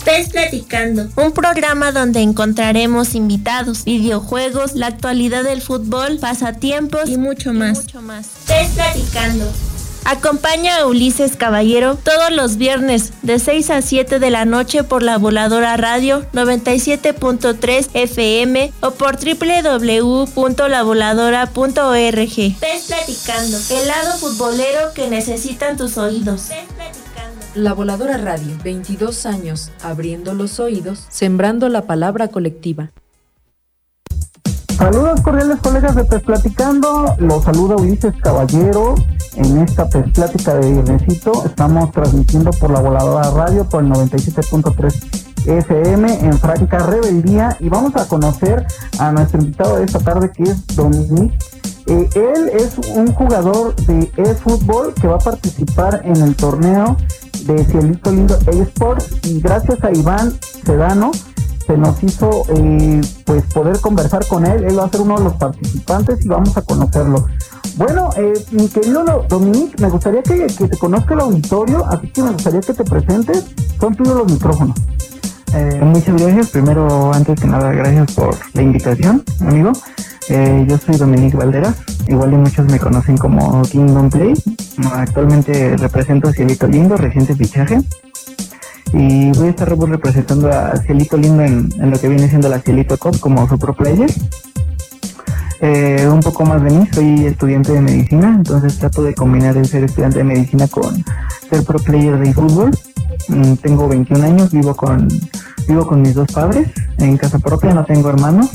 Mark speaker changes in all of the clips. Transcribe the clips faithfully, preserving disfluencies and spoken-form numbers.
Speaker 1: PES Platicando, un programa donde encontraremos invitados, videojuegos, la actualidad del fútbol, pasatiempos y mucho más. Y mucho más. PES Platicando. Acompaña a Ulises Caballero todos los viernes de seis a siete de la noche por La Voladora Radio noventa y siete punto tres F M o por doble u doble u doble u punto la voladora punto org. PES Platicando, el lado futbolero que necesitan tus oídos. PES Platicando.
Speaker 2: La Voladora Radio, veintidós años, abriendo los oídos, sembrando la palabra colectiva.
Speaker 3: Saludos cordiales colegas de PES Platicando, los saluda Ulises Caballero en esta PES Plática de viernesito. Estamos transmitiendo por La Voladora Radio por el noventa y siete punto tres F M en Franca Rebeldía y vamos a conocer a nuestro invitado de esta tarde, que es Dominic. Eh, él es un jugador de eFootball que va a participar en el torneo de Cielito Lindo eSports, y gracias a Iván Sedano se nos hizo eh, pues poder conversar con él. Él va a ser uno de los participantes y vamos a conocerlo. Bueno, eh, mi querido Dominic, me gustaría que, que te conozca el auditorio, así que me gustaría que te presentes. Son tuyos los micrófonos.
Speaker 4: Eh, muchas gracias. Primero, antes que nada, gracias por la invitación, amigo. Eh, yo soy Dominic Valderas, igual y muchos me conocen como Kingdom Play. Actualmente represento a Cielito Lindo, reciente fichaje. Y voy a estar representando a Cielito Lindo en, en lo que viene siendo la Cielito Cup como su pro player. Eh, un poco más de mí, soy estudiante de medicina, entonces trato de combinar el ser estudiante de medicina con ser pro player de fútbol. Mm, tengo veintiún años, vivo con, vivo con mis dos padres, en casa propia, no tengo hermanos.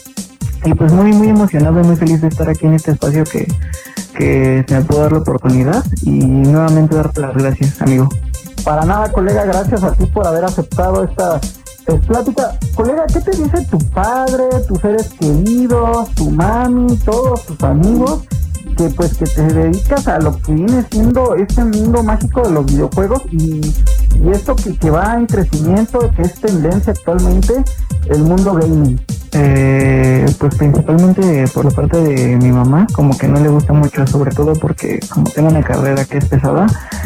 Speaker 4: Y pues muy muy emocionado y muy feliz de estar aquí en este espacio que, que se me pudo dar la oportunidad, y nuevamente darte las gracias, amigo.
Speaker 3: Para nada, colega, gracias a ti por haber aceptado esta pues, plática. Colega, ¿qué te dice tu padre, tus seres queridos, tu mami, todos tus amigos, que pues que te dedicas a lo que viene siendo este mundo mágico de los videojuegos y, y esto que, que va en crecimiento, que es tendencia actualmente, el mundo gaming?
Speaker 4: Eh, pues principalmente por la parte de mi mamá, como que no le gusta mucho, sobre todo porque como tengo una carrera que es pesada,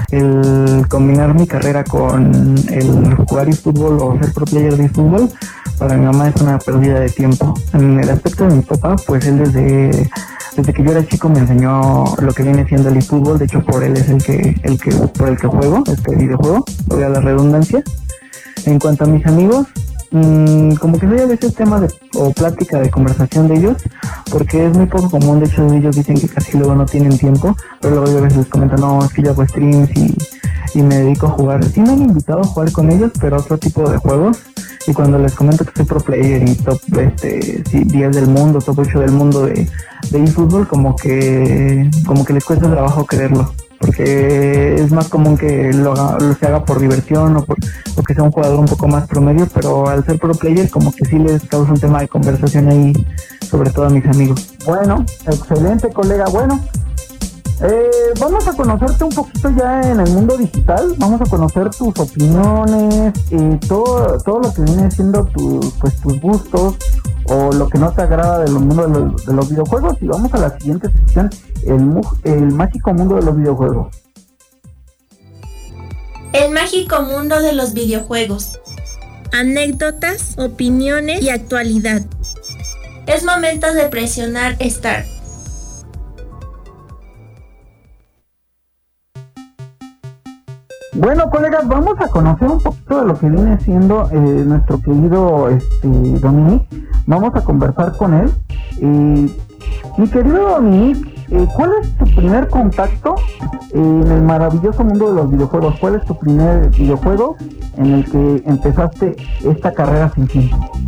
Speaker 4: el combinar mi carrera con el jugar eFootball o ser pro player de eFootball, para mi mamá es una pérdida de tiempo. En el aspecto de mi papá, pues él desde desde que yo era chico me enseñó lo que viene siendo el eFootball. De hecho, por él es el que el que por el que juego este videojuego, voy a la redundancia. En cuanto a mis amigos, Mm, como que soy a veces tema de, o plática de conversación de ellos, porque es muy poco común. De hecho, ellos dicen que casi luego no tienen tiempo, pero luego yo a veces les comento, no, es que yo hago streams y, y me dedico a jugar. Sí me han invitado a jugar con ellos, pero otro tipo de juegos, y cuando les comento que soy pro player y top este, sí, diez del mundo, top ocho del mundo de, de eFootball, como que, como que les cuesta trabajo creerlo, porque es más común que lo, haga, lo se haga por diversión o, por, o que sea un jugador un poco más promedio, pero al ser pro player como que sí les causa un tema de conversación ahí, sobre todo a mis amigos.
Speaker 3: Bueno, excelente, colega. Bueno, eh, vamos a conocerte un poquito ya en el mundo digital, vamos a conocer tus opiniones, eh, todo, todo lo que viene siendo tu, pues, tus gustos o lo que no te agrada del mundo de los, de los videojuegos, y vamos a la siguiente sección, el, el mágico mundo de los videojuegos.
Speaker 1: El mágico mundo de los videojuegos. Anécdotas, opiniones y actualidad. Es momento de presionar Start.
Speaker 3: Bueno, colegas, vamos a conocer un poquito de lo que viene siendo eh, nuestro querido este, Dominic. Vamos a conversar con él. Eh, mi querido Dominic, eh, ¿cuál es tu primer contacto en el maravilloso mundo de los videojuegos? ¿Cuál es tu primer videojuego en el que empezaste esta carrera sin fin?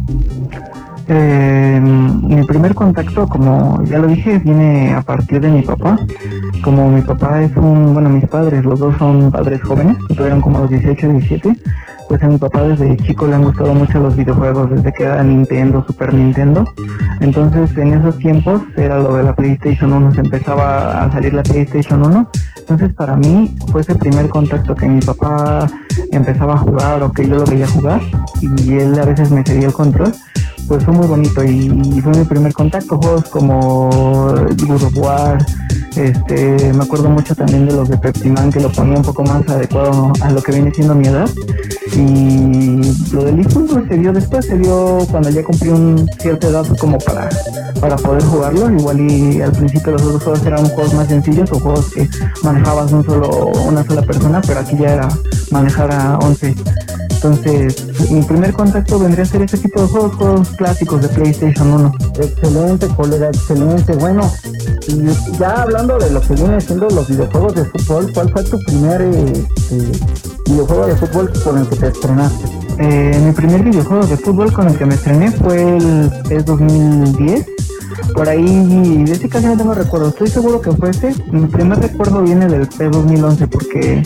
Speaker 4: Eh, mi primer contacto, como ya lo dije, viene a partir de mi papá. Como mi papá es un, bueno, mis padres, los dos son padres jóvenes, tuvieron como los dieciocho, diecisiete, pues a mi papá desde chico le han gustado mucho los videojuegos, desde que era Nintendo, Super Nintendo. Entonces en esos tiempos era lo de la PlayStation uno, se empezaba a salir la PlayStation uno. Entonces para mí fue ese primer contacto, que mi papá empezaba a jugar o que yo lo veía jugar y él a veces me cedía el control. Pues fue muy bonito y fue mi primer contacto. Juegos como God of War, este, me acuerdo mucho también de los de Pepsi Man, que lo ponía un poco más adecuado a lo que viene siendo mi edad. Y lo del eFootball se dio después, se dio cuando ya cumplí un cierta edad como para, para poder jugarlo. Igual y al principio los otros juegos eran juegos más sencillos o juegos que manejabas un solo, una sola persona, pero aquí ya era manejar a once. Entonces, mi primer contacto vendría a ser ese tipo de juegos, juegos clásicos de PlayStation uno.
Speaker 3: Excelente, colega, excelente. Bueno, y ya hablando de lo que viene siendo los videojuegos de fútbol, ¿cuál fue tu primer eh, eh, videojuego de fútbol con el que te estrenaste?
Speaker 4: Eh, mi primer videojuego de fútbol con el que me estrené fue el P E S dos mil diez. Por ahí, de ese casi no tengo recuerdo, estoy seguro que fue ese. Mi primer recuerdo viene del P E S dos mil once porque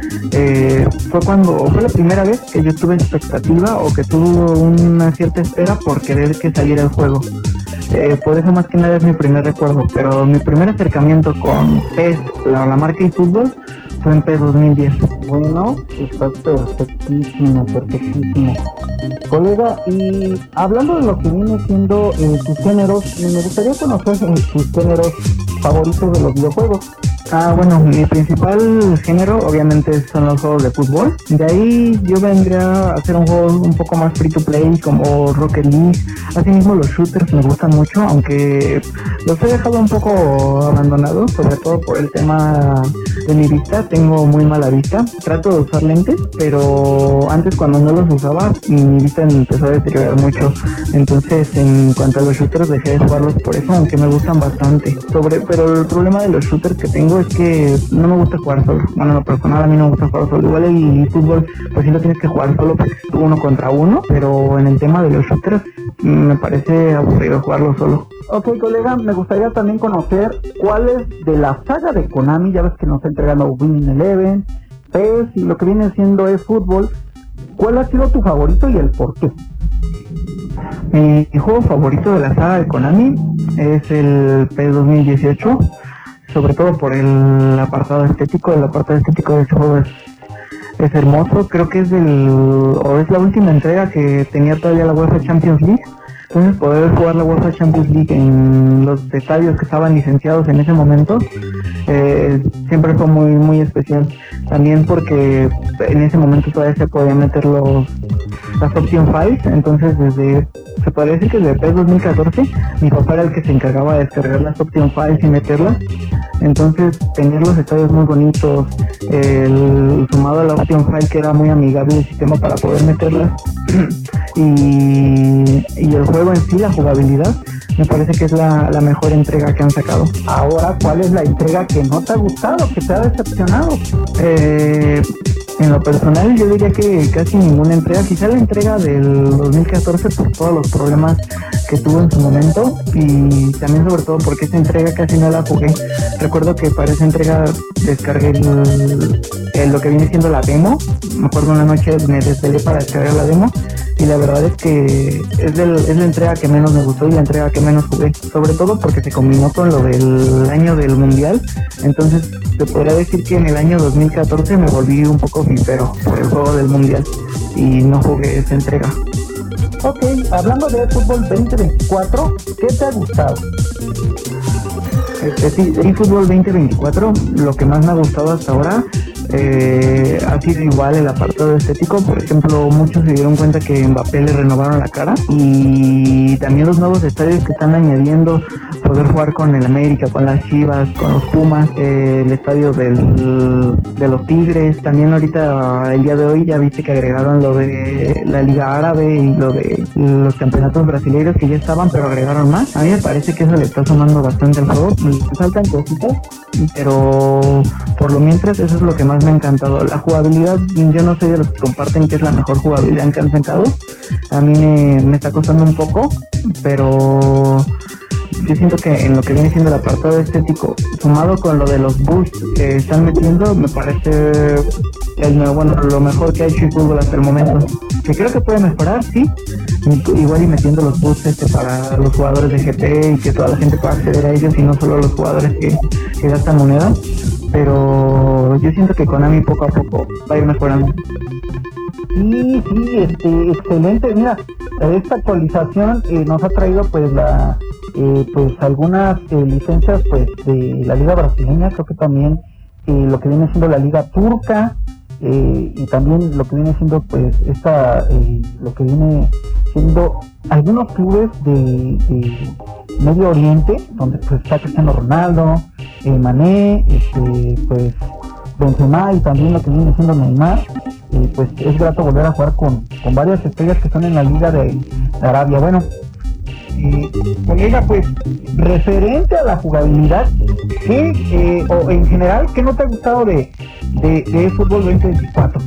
Speaker 4: eh, fue cuando, fue la primera vez que yo tuve expectativa o que tuve una cierta espera por querer que saliera el juego. Eh, por eso más que nada es mi primer recuerdo, pero mi primer acercamiento con P E S, la, la marca eFootball, fue en P E S dos mil diez.
Speaker 3: Bueno, está perfectísimo, perfectísimo. Colega, y hablando de lo que viene siendo eh, tus géneros, me gustaría conocer eh, tus géneros favoritos de los videojuegos.
Speaker 4: Ah, bueno, mi principal género obviamente son los juegos de fútbol. De ahí yo vendría a hacer un juego un poco más free to play como Rocket League. Asimismo los shooters me gustan mucho, aunque los he dejado un poco abandonados, sobre todo por el tema de mi vista. Tengo muy mala vista, trato de usar lentes, pero antes cuando no los usaba mi vista empezó a deteriorar mucho. Entonces en cuanto a los shooters dejé de jugarlos por eso, aunque me gustan bastante. Sobre, pero el problema de los shooters que tengo es que no me gusta jugar solo. Bueno, en lo personal a mí no me gusta jugar solo. Igual el fútbol, pues sí lo tienes que jugar solo porque es uno contra uno, pero en el tema de los shooters me parece aburrido jugarlo solo.
Speaker 3: Ok, colega, me gustaría también conocer cuáles de la saga de Konami, ya ves que nos está entregando Winning Eleven, P E S y lo que viene siendo eFootball, ¿cuál ha sido tu favorito y el por qué?
Speaker 4: Mi, mi juego favorito de la saga de Konami es el P E S dos mil dieciocho, sobre todo por el apartado estético. El apartado estético de ese juego es, es hermoso. Creo que es del o es la última entrega que tenía todavía la UEFA Champions League. Entonces poder jugar la UEFA Champions League en los estadios que estaban licenciados en ese momento eh, siempre fue muy muy especial. También porque en ese momento todavía se podían meter los las option files. Entonces desde se podría decir que desde P E S dos mil catorce mi papá era el que se encargaba de descargar las option files y meterlas. Entonces tener los estadios muy bonitos, el sumado a la option file que era muy amigable el sistema para poder meterlas y, y el juego en sí, la jugabilidad, me parece que es la, la mejor entrega que han sacado.
Speaker 3: Ahora, ¿cuál es la entrega que no te ha gustado, que te ha decepcionado?
Speaker 4: Eh, en lo personal yo diría que casi ninguna entrega, quizá la entrega del dos mil catorce por todos los problemas que tuvo en su momento y también sobre todo porque esa entrega casi no la jugué. Recuerdo que para esa entrega descargué el, el, lo que viene siendo la demo. Me acuerdo una noche me desvelé para descargar la demo y la verdad es que es, del, es la entrega que menos me gustó y la entrega que menos jugué, sobre todo porque se combinó con lo del año del mundial. Entonces te podría decir que en el año dos mil catorce me volví un poco fifero por el juego del mundial y no jugué esa entrega.
Speaker 3: Ok, hablando de eFootball veinte veinticuatro, ¿qué te ha gustado?
Speaker 4: Este, sí, eFootball veinte veinticuatro, lo que más me ha gustado hasta ahora eh, ha sido igual el apartado estético. Por ejemplo, muchos se dieron cuenta que Mbappé le renovaron la cara y también los nuevos estadios que están añadiendo, poder jugar con el América, con las Chivas, con los Pumas, eh, el estadio del, de los Tigres. También ahorita el día de hoy ya viste que agregaron lo de la Liga Árabe y lo de los campeonatos brasileños que ya estaban, pero agregaron más. A mí me parece que eso le está sumando bastante al juego. Me faltan cositas, pero por lo mientras eso es lo que más me ha encantado. La jugabilidad, yo no soy de los que comparten que es la mejor jugabilidad que han sacado. A mí me, me está costando un poco, pero yo siento que en lo que viene siendo el apartado estético, sumado con lo de los boosts que están metiendo, me parece el, bueno, lo mejor que ha hecho el fútbol hasta el momento. Que creo que puede mejorar, sí, igual y metiendo los boosts este para los jugadores de G T y que toda la gente pueda acceder a ellos y no solo los jugadores que, que gastan moneda. Pero yo siento que Konami poco a poco va a ir mejorando.
Speaker 3: Sí, sí, este, excelente. Mira, esta actualización eh, nos ha traído pues la eh, pues algunas eh, licencias pues de la liga brasileña, creo que también eh, lo que viene siendo la liga turca, eh, y también lo que viene siendo pues esta eh, lo que viene siendo algunos clubes de, de Medio Oriente, donde pues está Cristiano Ronaldo, eh, Mané, este, pues Benzema y también lo que viene siendo Neymar. Eh, pues es grato volver a jugar con, con varias estrellas que están en la Liga de, de Arabia. Bueno, eh, colega, pues referente a la jugabilidad, ¿qué, eh, o en general, qué no te ha gustado de, de, de Fútbol veinte veinticuatro?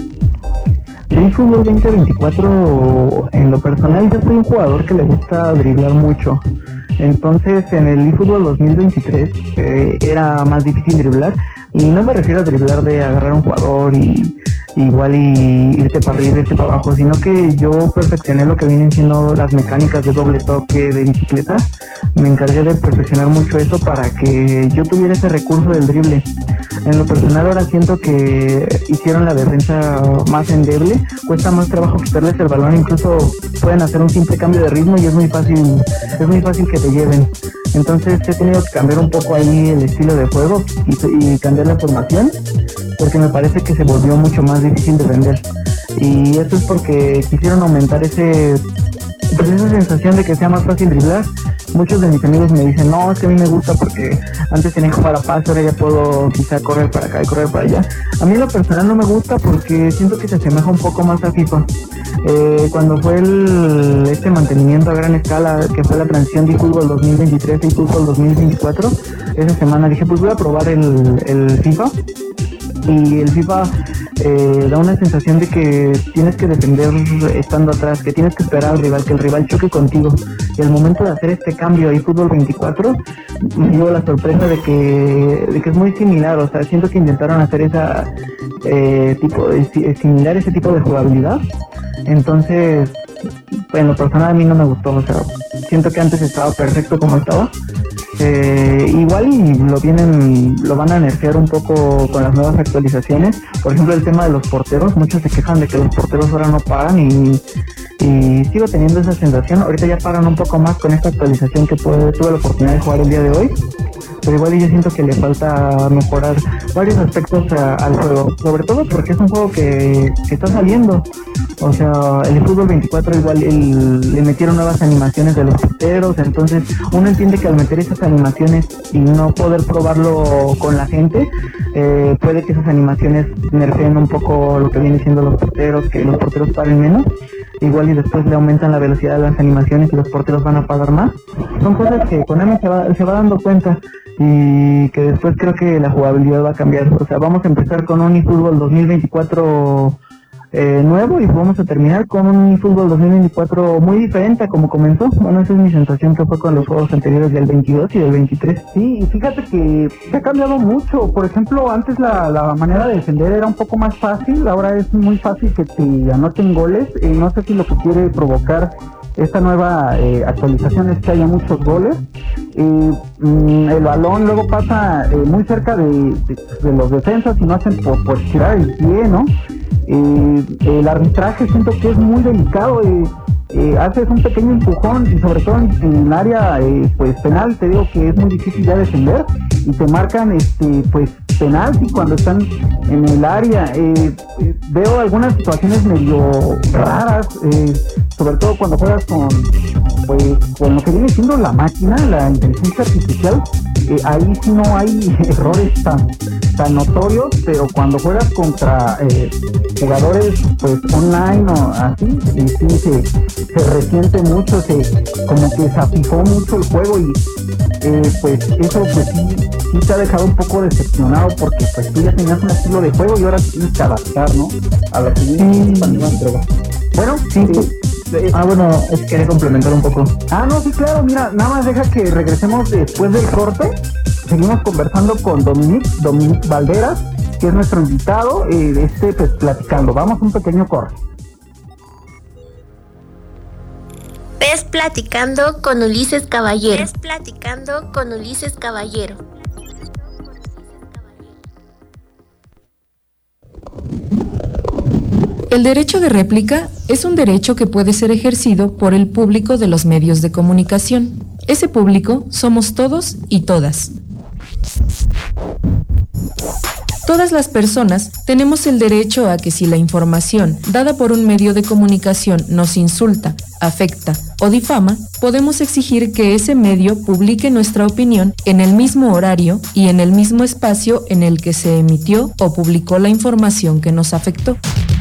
Speaker 4: En Fútbol veinte veinticuatro, en lo personal, yo soy un jugador que le gusta driblar mucho. Entonces, en el eFootball dos mil veintitrés eh, era más difícil driblar. Y no me refiero a driblar de agarrar a un jugador y igual y irte para arriba, irte para abajo, sino que yo perfeccioné lo que vienen siendo las mecánicas de doble toque de bicicleta. Me encargué de perfeccionar mucho eso para que yo tuviera ese recurso del drible. En lo personal ahora siento que hicieron la defensa más endeble, cuesta más trabajo quitarles el balón, incluso pueden hacer un simple cambio de ritmo y es muy fácil, es muy fácil que te lleven. Entonces he tenido que cambiar un poco ahí el estilo de juego y, y cambiar la formación, porque me parece que se volvió mucho más difícil de vender. Y eso es porque quisieron aumentar ese, pues esa sensación de que sea más fácil driblar. Muchos de mis amigos me dicen, no, es que a mí me gusta porque antes tenía que jugar a pase, ahora ya puedo quizá correr para acá y correr para allá. A mí en lo personal no me gusta porque siento que se asemeja un poco más a FIFA. Eh, cuando fue el, este mantenimiento a gran escala, que fue la transición de eFootball dos mil veintitrés y eFootball dos mil veinticuatro, esa semana dije, pues voy a probar el, el FIFA. Y el FIFA eh, da una sensación de que tienes que defender estando atrás, que tienes que esperar al rival, que el rival choque contigo. Y al momento de hacer este cambio a eFootball veinticuatro, me dio la sorpresa de que, de que es muy similar. O sea, siento que intentaron hacer esa eh, tipo de, similar ese tipo de jugabilidad. Entonces, en lo personal a mí no me gustó. O sea, siento que antes estaba perfecto como estaba. Eh, igual y lo vienen, lo van a nerfear un poco con las nuevas actualizaciones. Por ejemplo, el tema de los porteros, muchos se quejan de que los porteros ahora no pagan y, y sigo teniendo esa sensación. Ahorita ya pagan un poco más con esta actualización que tuve, tuve la oportunidad de jugar el día de hoy, pero igual yo siento que le falta mejorar varios aspectos a, al juego, sobre todo porque es un juego que, que está saliendo. O sea, el Fútbol veinticuatro igual el, le metieron nuevas animaciones de los porteros, entonces uno entiende que al meter esas animaciones y no poder probarlo con la gente, eh, puede que esas animaciones nerfeen un poco lo que viene siendo los porteros, que los porteros paren menos, igual y después le aumentan la velocidad de las animaciones y los porteros van a pagar más. Son cosas que Konami se va, se va dando cuenta y que después creo que la jugabilidad va a cambiar. O sea, vamos a empezar con un eFootball dos mil veinticuatro Eh, nuevo y vamos a terminar con un eFootball dos mil veinticuatro muy diferente a como comenzó. Bueno, esa es mi sensación que fue con los juegos anteriores del veintidós y del veintitrés.
Speaker 3: Sí, y fíjate que se ha cambiado mucho. Por ejemplo, antes la, la manera de defender era un poco más fácil, ahora es muy fácil que te anoten goles. Eh, no sé si lo que quiere provocar esta nueva eh, actualización es que haya muchos goles. Eh, mm, el balón luego pasa eh, muy cerca de, de, de los defensas y no hacen por, por tirar el pie, ¿no? Eh, el arbitraje siento que es muy delicado. Eh, eh, haces un pequeño empujón y sobre todo en, en el área eh, pues penal, te digo que es muy difícil ya defender y te marcan este pues penalti cuando están en el área. Eh, eh, veo algunas situaciones medio raras, eh, sobre todo cuando juegas con pues con lo que viene siendo la máquina, la inteligencia artificial. Eh, ahí sí no hay errores tan tan notorios, pero cuando juegas contra eh, jugadores pues online o así, sí, sí se, se resiente mucho, se como que se afijó mucho el juego y eh, pues eso pues sí, sí te ha dejado un poco decepcionado porque pues tú ya tenías un estilo de juego y ahora tienes que adaptar, ¿no? A lo que viene para una entrega. Bueno, sí, sí.
Speaker 4: Eh, ah, bueno, es que quería complementar un poco.
Speaker 3: Ah, no, sí, claro, mira, nada más deja que regresemos después del corte. Seguimos conversando con Dominic, Dominic Valderas, que es nuestro invitado, eh, de este, pues, platicando. Vamos a un pequeño corte.
Speaker 1: Ves platicando con Ulises Caballero. Ves platicando con Ulises Caballero.
Speaker 2: El derecho de réplica es un derecho que puede ser ejercido por el público de los medios de comunicación. Ese público somos todos y todas. Todas las personas tenemos el derecho a que si la información dada por un medio de comunicación nos insulta, afecta o difama, podemos exigir que ese medio publique nuestra opinión en el mismo horario y en el mismo espacio en el que se emitió o publicó la información que nos afectó.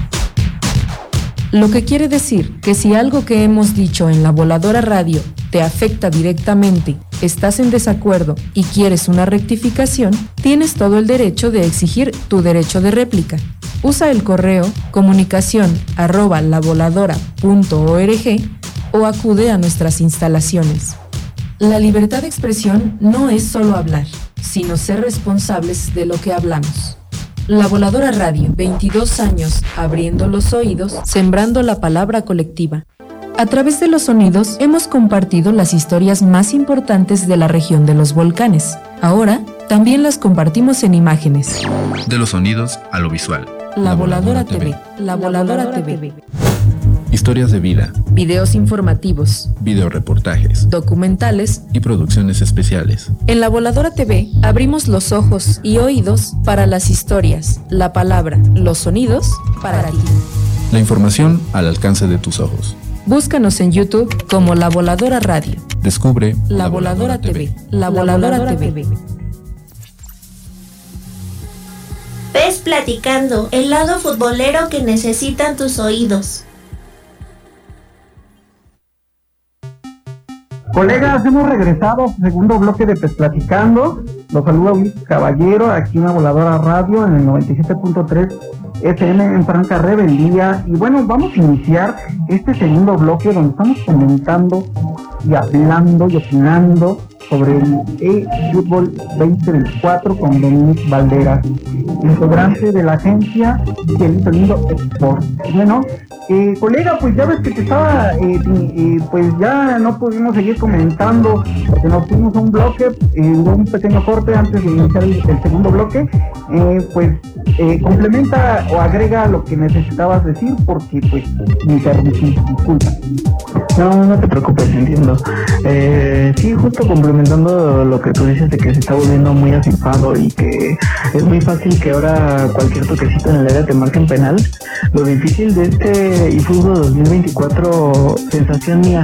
Speaker 2: Lo que quiere decir que si algo que hemos dicho en La Voladora Radio te afecta directamente, estás en desacuerdo y quieres una rectificación, tienes todo el derecho de exigir tu derecho de réplica. Usa el correo comunicación arroba lavoladora punto org o acude a nuestras instalaciones. La libertad de expresión no es solo hablar, sino ser responsables de lo que hablamos. La Voladora Radio, veintidós años, abriendo los oídos, sembrando la palabra colectiva. A través de los sonidos hemos compartido las historias más importantes de la región de los volcanes. Ahora, también las compartimos en imágenes.
Speaker 5: De los sonidos a lo visual.
Speaker 2: La, la Voladora, Voladora T V. La Voladora T V.
Speaker 5: Historias de vida.
Speaker 2: Videos informativos.
Speaker 5: Videoreportajes.
Speaker 2: Documentales.
Speaker 5: Y producciones especiales.
Speaker 2: En La Voladora T V abrimos los ojos y oídos para las historias, la palabra, los sonidos para, para ti.
Speaker 5: La información al alcance de tus ojos.
Speaker 2: Búscanos en YouTube como La Voladora Radio.
Speaker 5: Descubre
Speaker 2: La, la Voladora, Voladora T V. La Voladora, la Voladora T V.
Speaker 1: Ves platicando, el lado futbolero que necesitan tus oídos.
Speaker 3: Colegas, hemos regresado a su segundo bloque de Pes Platicando. Los saluda Ulises Caballero, aquí en La Voladora Radio, en el noventa y siete punto tres F M en franca rebeldía. Y bueno, vamos a iniciar este segundo bloque donde estamos comentando y hablando y opinando sobre el eFootball veinte veinticuatro con Dominic Valderas, integrante de la agencia Cielito Lindo Sport. Bueno, eh, colega, pues ya ves que te estaba, eh, eh, pues ya no pudimos seguir comentando porque nos fuimos a un bloque, eh, un pequeño corte antes de iniciar el, el segundo bloque. Eh, pues eh, complementa o agrega lo que necesitabas decir porque pues me interrumpí, disculpa.
Speaker 4: No, no te preocupes, entiendo. Eh, sí, justo complementando lo que tú dices de que se está volviendo muy asinfado y que es muy fácil que ahora cualquier toquecito en el área te marquen penal. Lo difícil de este eFootball dos mil veinticuatro, sensación mía,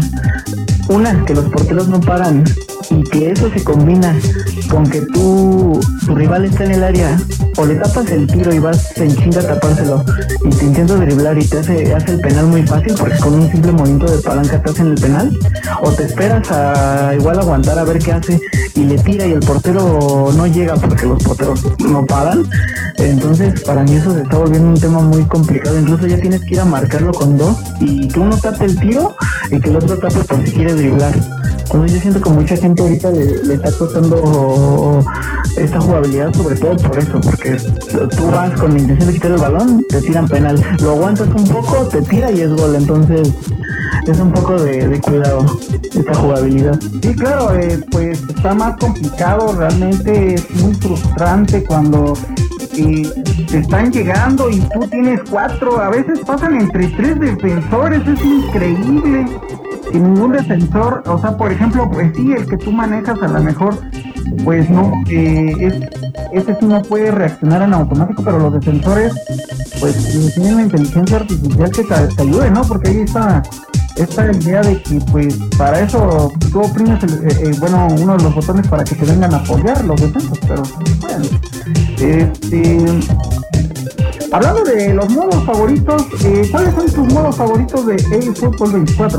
Speaker 4: una, que los porteros no paran y que eso se combina con que tú, tu rival está en el área, o le tapas el tiro y vas en chinga a tapárselo y te intentas driblar y te hace, hace el penal muy fácil porque con un simple movimiento de palanca te hacen el penal, o te esperas a igual aguantar a ver qué hace y le tira y el portero no llega porque los porteros no paran. Entonces para mí eso se está volviendo un tema muy complicado, incluso ya tienes que ir a marcarlo con dos y que uno tape el tiro y que el otro tape por si quiere driblar. Entonces yo siento que mucha gente ahorita le, le está costando esta jugabilidad, sobre todo por eso, porque tú vas con la intención de quitar el balón, te tiran penal, lo aguantas un poco, te tira y es gol. Entonces es un poco de, de cuidado esta jugabilidad.
Speaker 3: Sí, claro, eh, pues está más complicado, realmente es muy frustrante cuando eh, te están llegando y tú tienes cuatro, a veces pasan entre tres defensores, es increíble. Y ningún defensor, o sea, por ejemplo, pues sí, el que tú manejas a lo mejor, pues no, eh, es, ese sí no puede reaccionar en automático, pero los defensores, pues tienen la inteligencia artificial que te, te ayude, ¿no? Porque ahí está esta idea de que, pues, para eso tú oprimes, el, eh, eh, bueno, uno de los botones para que te vengan a apoyar los defensores, pero bueno, este... Hablando de los modos favoritos, eh, ¿cuáles son tus modos favoritos de eFootball veinticuatro?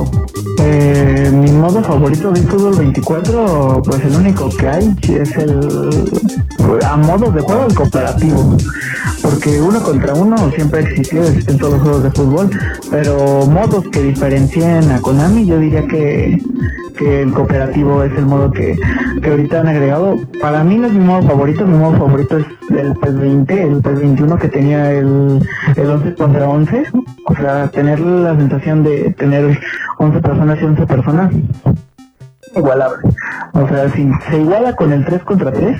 Speaker 4: Eh, mi modo favorito de eFootball veinticuatro, pues el único que hay es el, a modos de juego, el cooperativo. Porque uno contra uno siempre ha existido, existen todos los juegos de fútbol, pero modos que diferencien a Konami, yo diría que, que el cooperativo es el modo que, que ahorita han agregado. Para mí no es mi modo favorito, mi modo favorito es el PES veinte, el PES veintiuno que tenía el, el once contra once, o sea, tener la sensación de tener once personas y once personas igualable. O sea, si se iguala con el tres contra tres,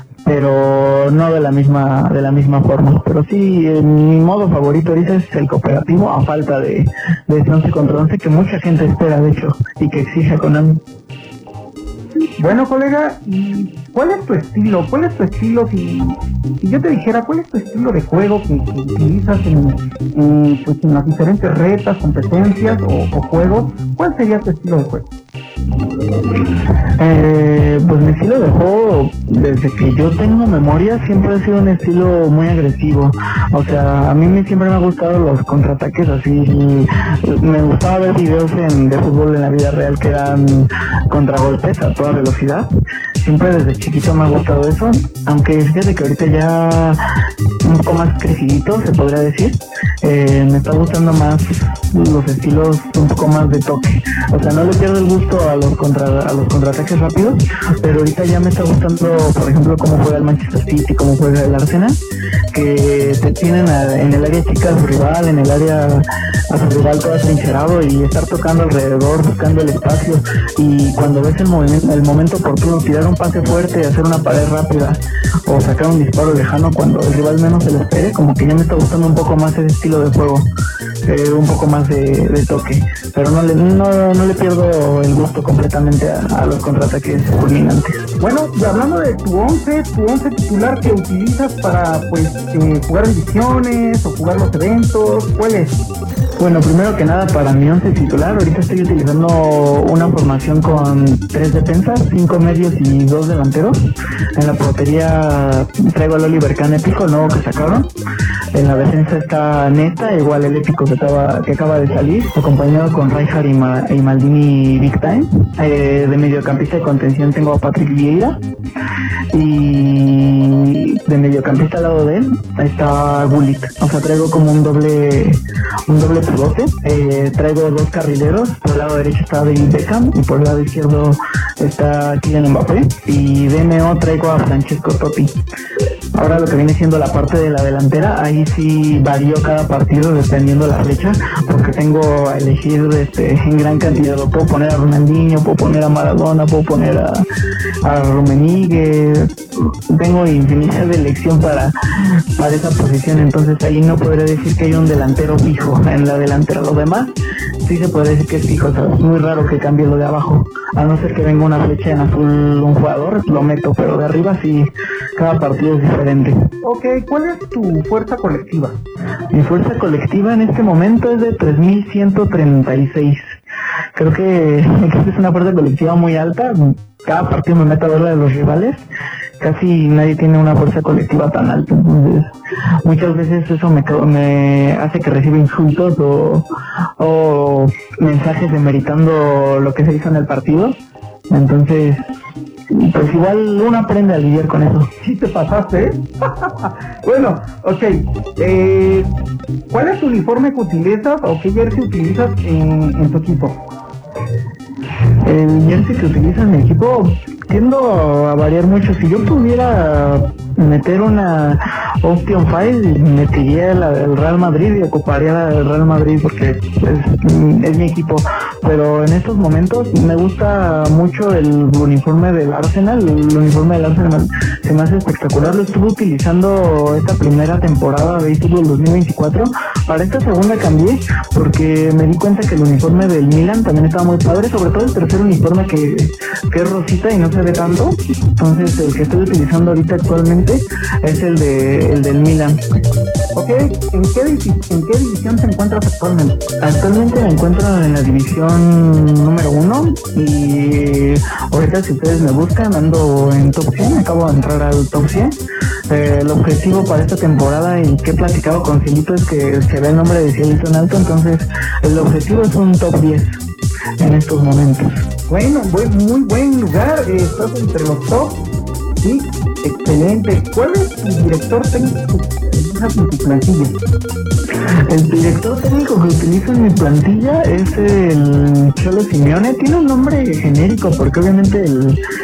Speaker 4: pero no de la misma de la misma forma. Pero sí, eh, mi modo favorito ahorita es el cooperativo, a falta de, de ese once contra once que mucha gente espera, de hecho, y que exige a Konami.
Speaker 3: Bueno, colega, ¿y cuál es tu estilo? ¿Cuál es tu estilo si, si yo te dijera cuál es tu estilo de juego que, que utilizas en, en, pues, en las diferentes retas, competencias o, o juegos? ¿Cuál sería tu estilo de juego?
Speaker 4: Eh, pues mi estilo de juego, desde que yo tengo memoria, siempre ha sido un estilo muy agresivo. O sea, a mí me, siempre me han gustado los contraataques así. Me gustaba ver videos en, de fútbol en la vida real que eran contragolpes a toda velocidad. Siempre desde chiquito me ha gustado eso, aunque fíjate que ahorita ya un poco más crecidito, se podría decir. Eh, me está gustando más los estilos un poco más de toque. O sea, no le pierdo el gusto a los contra a los contraataques rápidos, pero ahorita ya me está gustando, por ejemplo, cómo juega el Manchester City, cómo juega el Arsenal, que te tienen a, en el área chica a su rival, en el área a su rival todo atrincherado y estar tocando alrededor, buscando el espacio, y cuando ves el movimiento, el momento oportuno, tirar un pase fuerte, hacer una pared rápida o sacar un disparo lejano cuando el rival menos se lo espere, como que ya me está gustando un poco más ese estilo de juego. Eh, un poco más de, de toque, pero no le no, no le pierdo el gusto completamente a, a los contraataques fulminantes.
Speaker 3: Bueno, y hablando de tu once, tu once titular que utilizas para pues eh, jugar divisiones o jugar los eventos, ¿cuál es?
Speaker 4: Bueno, primero que nada, para mi once titular, ahorita estoy utilizando una formación con tres defensas, cinco medios y dos delanteros. En la portería traigo al Oliver Kahn épico, el nuevo que sacaron. En la defensa está Nesta, igual el épico que acaba, que acaba de salir, acompañado con Rijkaard y, Ma, y Maldini Big Time. Eh, de mediocampista de contención tengo a Patrick Vieira. Y de mediocampista al lado de él está Gullit. O sea, traigo como un doble un doble pivote. Eh, traigo dos carrileros. Por el lado derecho está David Beckham y por el lado izquierdo está Kylian Mbappé. Y de M O traigo a Francesco Totti. Ahora lo que viene siendo la parte de la delantera, ahí sí varío cada partido dependiendo la fecha, porque tengo a elegir este, en gran cantidad. Lo puedo poner a Ronaldinho, puedo poner a Maradona, puedo poner a, a Rummenigge. Tengo infinidad de elección para, para esa posición, entonces ahí no podría decir que hay un delantero fijo en la delantera. Lo demás sí se puede decir que es fijo, o sea, es muy raro que cambie lo de abajo, a no ser que venga una flecha en azul un jugador, lo meto, pero de arriba sí, cada partido es diferente.
Speaker 3: Ok, ¿cuál es tu fuerza colectiva?
Speaker 4: Mi fuerza colectiva en este momento es de tres mil ciento treinta y seis. Creo que es una fuerza colectiva muy alta. Cada partido me meto a ver la de los rivales. Casi nadie tiene una fuerza colectiva tan alta, entonces muchas veces eso me, me hace que reciba insultos o, o mensajes demeritando lo que se hizo en el partido. Entonces, pues igual uno aprende a lidiar con eso.
Speaker 3: Sí te pasaste, ¿eh? Bueno, ok. Eh, ¿Cuál es tu uniforme que utilizas o qué jersey utilizas en, en tu equipo?
Speaker 4: El jersey que utiliza en mi equipo tiendo a variar mucho. Si yo pudiera meter una Option Five, metería la del Real Madrid y ocuparía la del Real Madrid porque es, es mi equipo. Pero en estos momentos me gusta mucho el uniforme del Arsenal. El uniforme del Arsenal se me hace espectacular. Lo estuve utilizando esta primera temporada de eFootball dos mil veinticuatro. Para esta segunda cambié porque me di cuenta que el uniforme del Milan también estaba muy padre, sobre todo el tercer uniforme que, que es rosita y no se ve tanto. Entonces el que estoy utilizando ahorita actualmente es el de el del Milan.
Speaker 3: Ok, ¿en qué, ¿en qué división te encuentras actualmente?
Speaker 4: Actualmente me encuentro en la división número uno y ahorita si ustedes me buscan ando en top cien, acabo de entrar al top cien. Eh, el objetivo para esta temporada y que he platicado con Cielito es que se ve el nombre de Cielito en alto, entonces el objetivo es un top diez en estos momentos.
Speaker 3: Bueno, buen, muy buen lugar, eh, estás entre los top, sí, excelente. ¿Cuál es tu director técnico que utilizas en tu plantilla?
Speaker 4: El director técnico que utilizo en mi plantilla es el Cholo Simeone. Tiene un nombre genérico porque obviamente el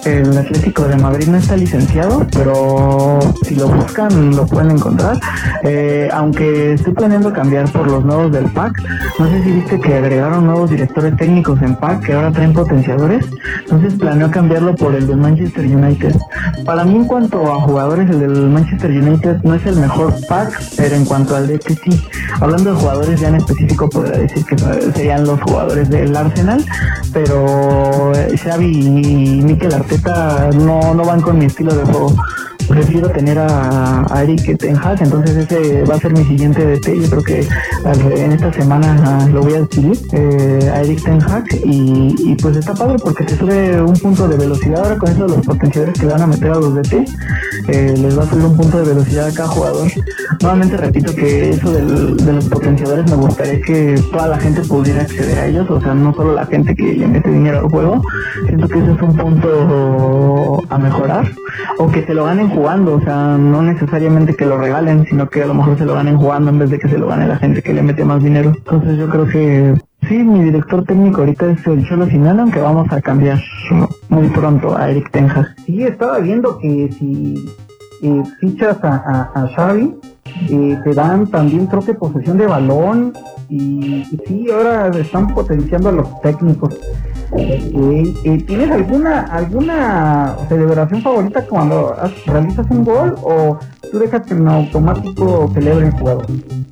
Speaker 4: el Atlético de Madrid no está licenciado, pero si lo buscan lo pueden encontrar. Eh, aunque estoy planeando cambiar por los nuevos del P A C. No sé si viste que agregaron nuevos directores técnicos en P A C que ahora traen potenciadores. Entonces planeo cambiarlo por el del Manchester United. Para mí, en cuanto a jugadores, el del Manchester United no es el mejor P A C, pero en cuanto al D T sí. Hablando de jugadores ya en específico, podría decir que serían los jugadores del Arsenal, pero Xavi y Mikel Arteta no, no van con mi estilo de juego. Prefiero tener a, a Erik ten Hag, entonces ese va a ser mi siguiente D T. Yo creo que en esta semana lo voy a decidir, eh, a Erik ten Hag, y, y pues está padre porque te sube un punto de velocidad. Ahora con eso los potenciadores que le van a meter a los D T, eh, les va a subir un punto de velocidad a cada jugador. Nuevamente repito que eso del, de los potenciadores me gustaría que toda la gente pudiera acceder a ellos, o sea, no solo la gente que le mete dinero al juego. Siento que ese es un punto a mejorar, o que se lo ganen jugando, o sea, no necesariamente que lo regalen, sino que a lo mejor se lo ganen jugando en vez de que se lo gane la gente que le mete más dinero. Entonces yo creo que sí, mi director técnico ahorita es el Cholo Simeone, aunque vamos a cambiar muy pronto a Erik ten Hag.
Speaker 3: Sí, estaba viendo que si eh, fichas a, a, a Xavi, eh, te dan también creo que posesión de balón, y, y sí, ahora están potenciando a los técnicos. Eh, eh, ¿Tienes alguna alguna celebración favorita cuando realizas un gol, o tú dejas que en automático celebre el jugador?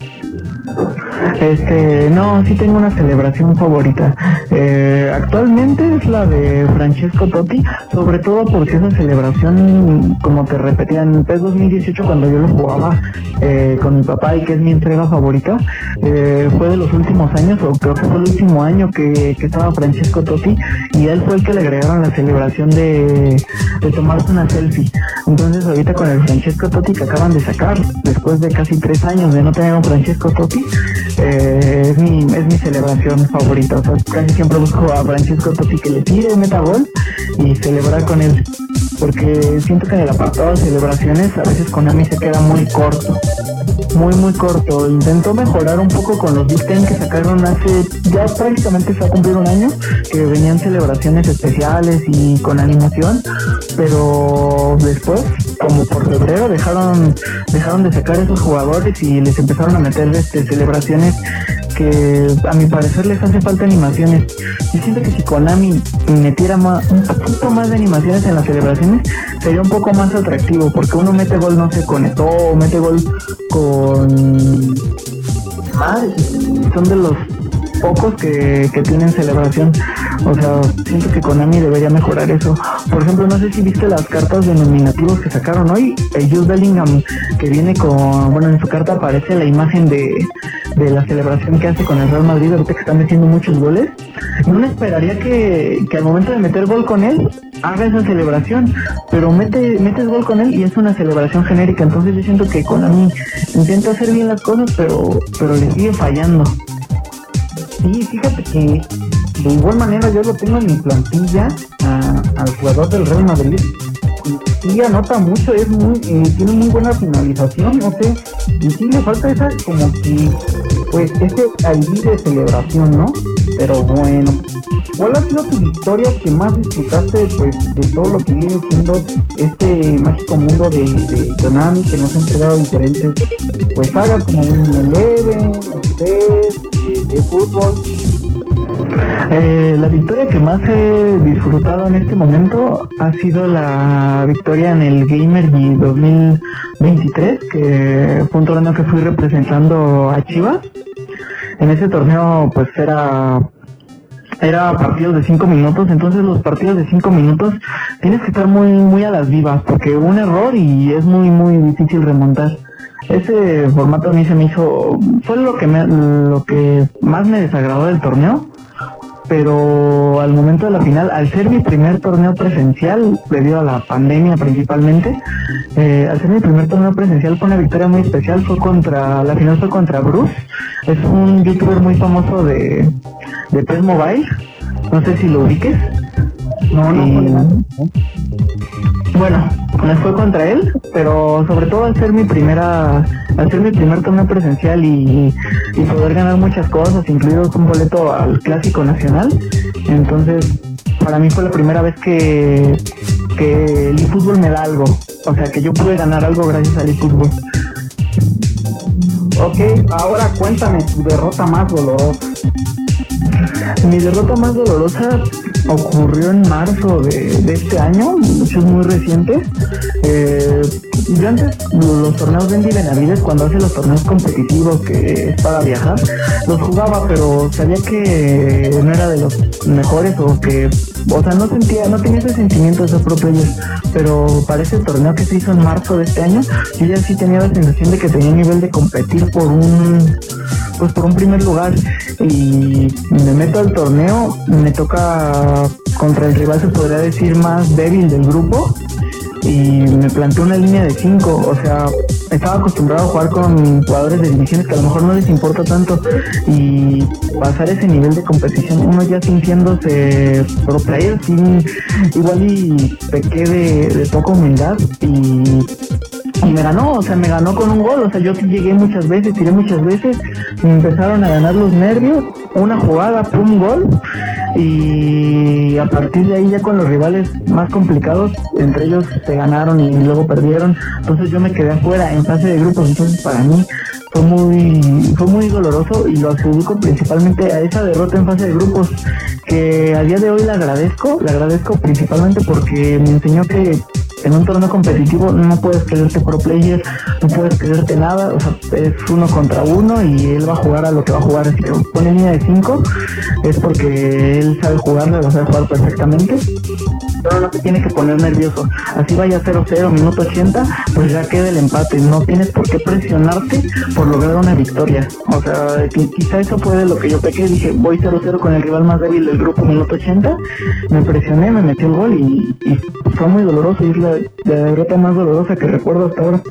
Speaker 4: Este, no, sí tengo una celebración favorita. Eh, actualmente es la de Francesco Totti, sobre todo porque esa celebración, como te repetía, en PES dos mil dieciocho cuando yo lo jugaba eh, con mi papá, y que es mi entrega favorita, eh, fue de los últimos años, o creo que fue el último año que, que estaba Francesco Totti, y él fue el que le agregaron la celebración de, de tomarse una selfie. Entonces ahorita con el Francesco Totti que acaban de sacar, después de casi tres años de no tener un Francesco Totti, eh, es mi es mi celebración favorita. O sea, casi siempre busco a Francesco Totti que le tire, meta gol y celebrar con él, porque siento que en el apartado de celebraciones a veces Konami se queda muy corto, muy muy corto. Intentó mejorar un poco con los Big Ten que sacaron hace, ya prácticamente se va a cumplir un año, que venían celebraciones especiales y con animación, pero después, como por febrero, dejaron dejaron de sacar esos jugadores y les empezaron a meter este, celebraciones que a mi parecer les hace falta animaciones. Yo siento que si Konami metiera más, un poquito más de animaciones en las celebraciones, sería un poco más atractivo, porque uno mete gol, no sé, con esto, o mete gol con mar, son de los pocos que, que tienen celebración. O sea, siento que Konami debería mejorar eso. Por ejemplo, no sé si viste las cartas de nominativos que sacaron hoy. El Jude Bellingham, que viene con, bueno, en su carta aparece la imagen de, de la celebración que hace con el Real Madrid, ahorita que está metiendo muchos goles. Y uno esperaría que, que al momento de meter gol con él, haga esa celebración, pero mete metes gol con él y es una celebración genérica. Entonces yo siento que Konami intenta hacer bien las cosas, pero, pero le sigue fallando.
Speaker 3: Sí, fíjate que de igual manera yo lo tengo en mi plantilla a, al jugador del Real Madrid, y sí anota mucho, es muy, eh, tiene muy buena finalización, no sé, y sí le falta esa como que, pues ese I D de celebración, ¿no? Pero bueno, ¿cuál ha sido tu victoria que más disfrutaste, pues, de todo lo que viene siendo este mágico mundo de, de Konami, que nos ha entregado diferentes, pues, sagas como un Eleven, de, de fútbol?
Speaker 4: Eh, la victoria que más he disfrutado en este momento ha sido la victoria en el Gamer dos mil veintitrés, que fue un torneo que fui representando a Chivas. En ese torneo pues era era partidos de cinco minutos, entonces los partidos de cinco minutos tienes que estar muy muy a las vivas, porque un error y es muy muy difícil remontar. Ese formato a mí se me hizo, fue lo que me, lo que más me desagradó del torneo, pero al momento de la final, al ser mi primer torneo presencial, debido a la pandemia principalmente, eh, al ser mi primer torneo presencial fue una victoria muy especial. Fue contra, la final fue contra Bruce, es un youtuber muy famoso de, de PES Mobile, no sé si lo ubiques.
Speaker 3: No, no,
Speaker 4: y,
Speaker 3: no.
Speaker 4: Bueno, me fue contra él, pero sobre todo al ser mi primera hacer mi primer torneo presencial y, y poder ganar muchas cosas, incluidos un boleto al Clásico Nacional. Entonces, para mí fue la primera vez que, que el eFootball me da algo, o sea, que yo pude ganar algo gracias al eFootball.
Speaker 3: Ok, ahora cuéntame tu derrota más dolorosa.
Speaker 4: Mi derrota más dolorosa ocurrió en marzo de, de este año, mucho es muy reciente. Eh, yo antes los torneos de Andy Benavides, cuando hace los torneos competitivos que es para viajar, los jugaba, pero sabía que no era de los mejores o que, o sea, no sentía, no tenía ese sentimiento de ser pro player. Pero para ese torneo que se hizo en marzo de este año, yo ya sí tenía la sensación de que tenía nivel de competir por un, pues por un primer lugar. Y me meto al torneo, me toca contra el rival, se podría decir, más débil del grupo, y me planteé una línea de cinco. O sea, estaba acostumbrado a jugar con jugadores de divisiones que a lo mejor no les importa tanto, y pasar ese nivel de competición, uno ya sintiéndose pro player, sin, igual y pequé de, de poca humildad, y y me ganó, o sea, me ganó con un gol. O sea, yo llegué muchas veces, tiré muchas veces, me empezaron a ganar los nervios, una jugada, pum, gol, y a partir de ahí ya con los rivales más complicados, entre ellos se ganaron y luego perdieron, entonces yo me quedé afuera en fase de grupos. Entonces para mí fue muy fue muy doloroso, y lo adjudico principalmente a esa derrota en fase de grupos, que a día de hoy la agradezco, la agradezco principalmente porque me enseñó que en un torneo competitivo no puedes creerte pro player, no puedes creerte nada, o sea, es uno contra uno y él va a jugar a lo que va a jugar. Si pone línea de cinco es porque él sabe jugarlo, lo sabe jugar perfectamente, pero no te tiene que poner nervioso. Así vaya cero cero, minuto ochenta, pues ya queda el empate, no tienes por qué presionarte por lograr una victoria. O sea, quizá eso fue de lo que yo pequé, dije voy cero cero con el rival más débil del grupo, minuto ochenta, me presioné, me metí el gol y, y fue muy doloroso, y es la, la derrota más dolorosa que recuerdo hasta ahora.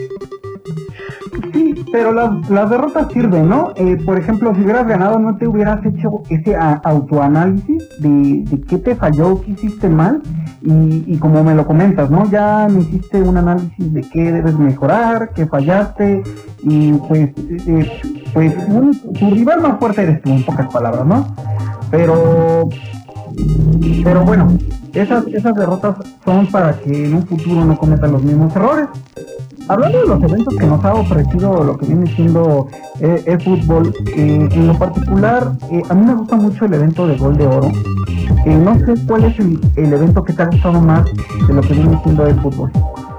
Speaker 3: Sí, pero las, las derrotas sirven, ¿no? Eh, por ejemplo, si hubieras ganado, ¿no te hubieras hecho ese a, autoanálisis de, de qué te falló, qué hiciste mal? Y, y como me lo comentas, ¿no? Ya me hiciste un análisis de qué debes mejorar, qué fallaste, y pues, eh, pues un, tu rival más fuerte eres tú, en pocas palabras, ¿no? Pero, pero bueno, esas, esas derrotas son para que en un futuro no cometan los mismos errores. Hablando de los eventos que nos ha ofrecido lo que viene siendo eh, eFootball, eh, en lo particular, eh, a mí me gusta mucho el evento de Gol de Oro. Eh, no sé cuál es el, el evento que te ha gustado más de lo que viene siendo eFootball.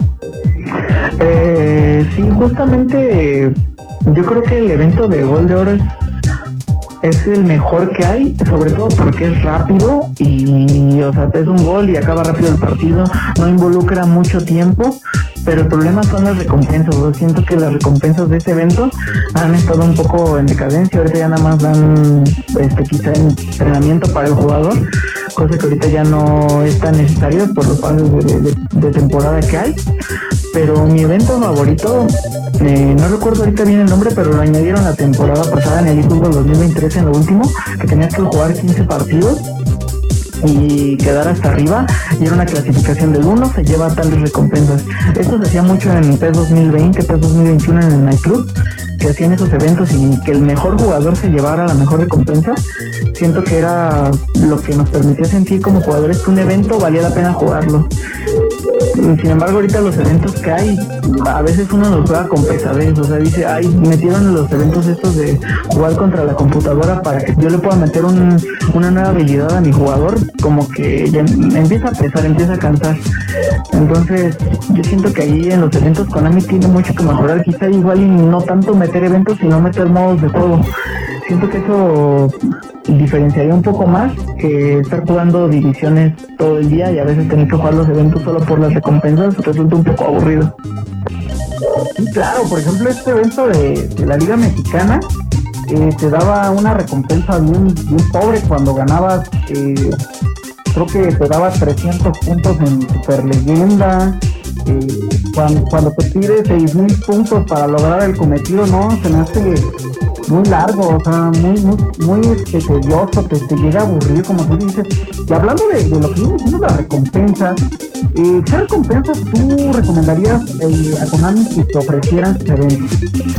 Speaker 4: Eh, sí, justamente eh, yo creo que el evento de Gol de Oro es, es el mejor que hay, sobre todo porque es rápido y, o sea, es un gol y acaba rápido el partido, no involucra mucho tiempo. Pero el problema son las recompensas. Yo siento que las recompensas de este evento han estado un poco en decadencia. Ahorita ya nada más dan este, quizá entrenamiento para el jugador, cosa que ahorita ya no es tan necesario por los pases de, de, de temporada que hay. Pero mi evento favorito, eh, no recuerdo ahorita bien el nombre, pero lo añadieron la temporada pasada en el eFootball dos mil veintitrés, en lo último, que tenías que jugar quince partidos y quedar hasta arriba, y era una clasificación del uno, se lleva tales recompensas. Esto se hacía mucho en PES dos mil veinte, PES dos mil veintiuno en el Nightclub, que hacían esos eventos, y que el mejor jugador se llevara la mejor recompensa. Siento que era lo que nos permitía sentir como jugadores que un evento valía la pena jugarlo. Sin embargo, ahorita los eventos que hay, a veces uno los juega con pesadez, o sea, dice, ay, metieron los eventos estos de jugar contra la computadora para que yo le pueda meter un, una nueva habilidad a mi jugador, como que ya empieza a pesar, empieza a cansar. Entonces, yo siento que ahí en los eventos Konami tiene mucho que mejorar, quizá igual y no tanto meter eventos, sino meter modos de juego. Siento que eso diferenciaría un poco más que estar jugando divisiones todo el día y a veces tener que jugar los eventos solo por las recompensas, resulta un poco aburrido.
Speaker 3: Sí, claro, por ejemplo, este evento de, de la Liga Mexicana eh, te daba una recompensa bien, bien pobre cuando ganabas, eh, creo que te daba trescientos puntos en Super Leyenda. Eh, cuando, cuando te pide seis mil puntos para lograr el cometido, no, se me hace muy largo, o sea, muy, muy, muy este, tedioso, te, te llega a aburrir, como tú dices. Y hablando de, de lo que viene siendo la recompensa, eh, ¿qué recompensas tú recomendarías eh, a Konami si te ofrecieran sus eventos?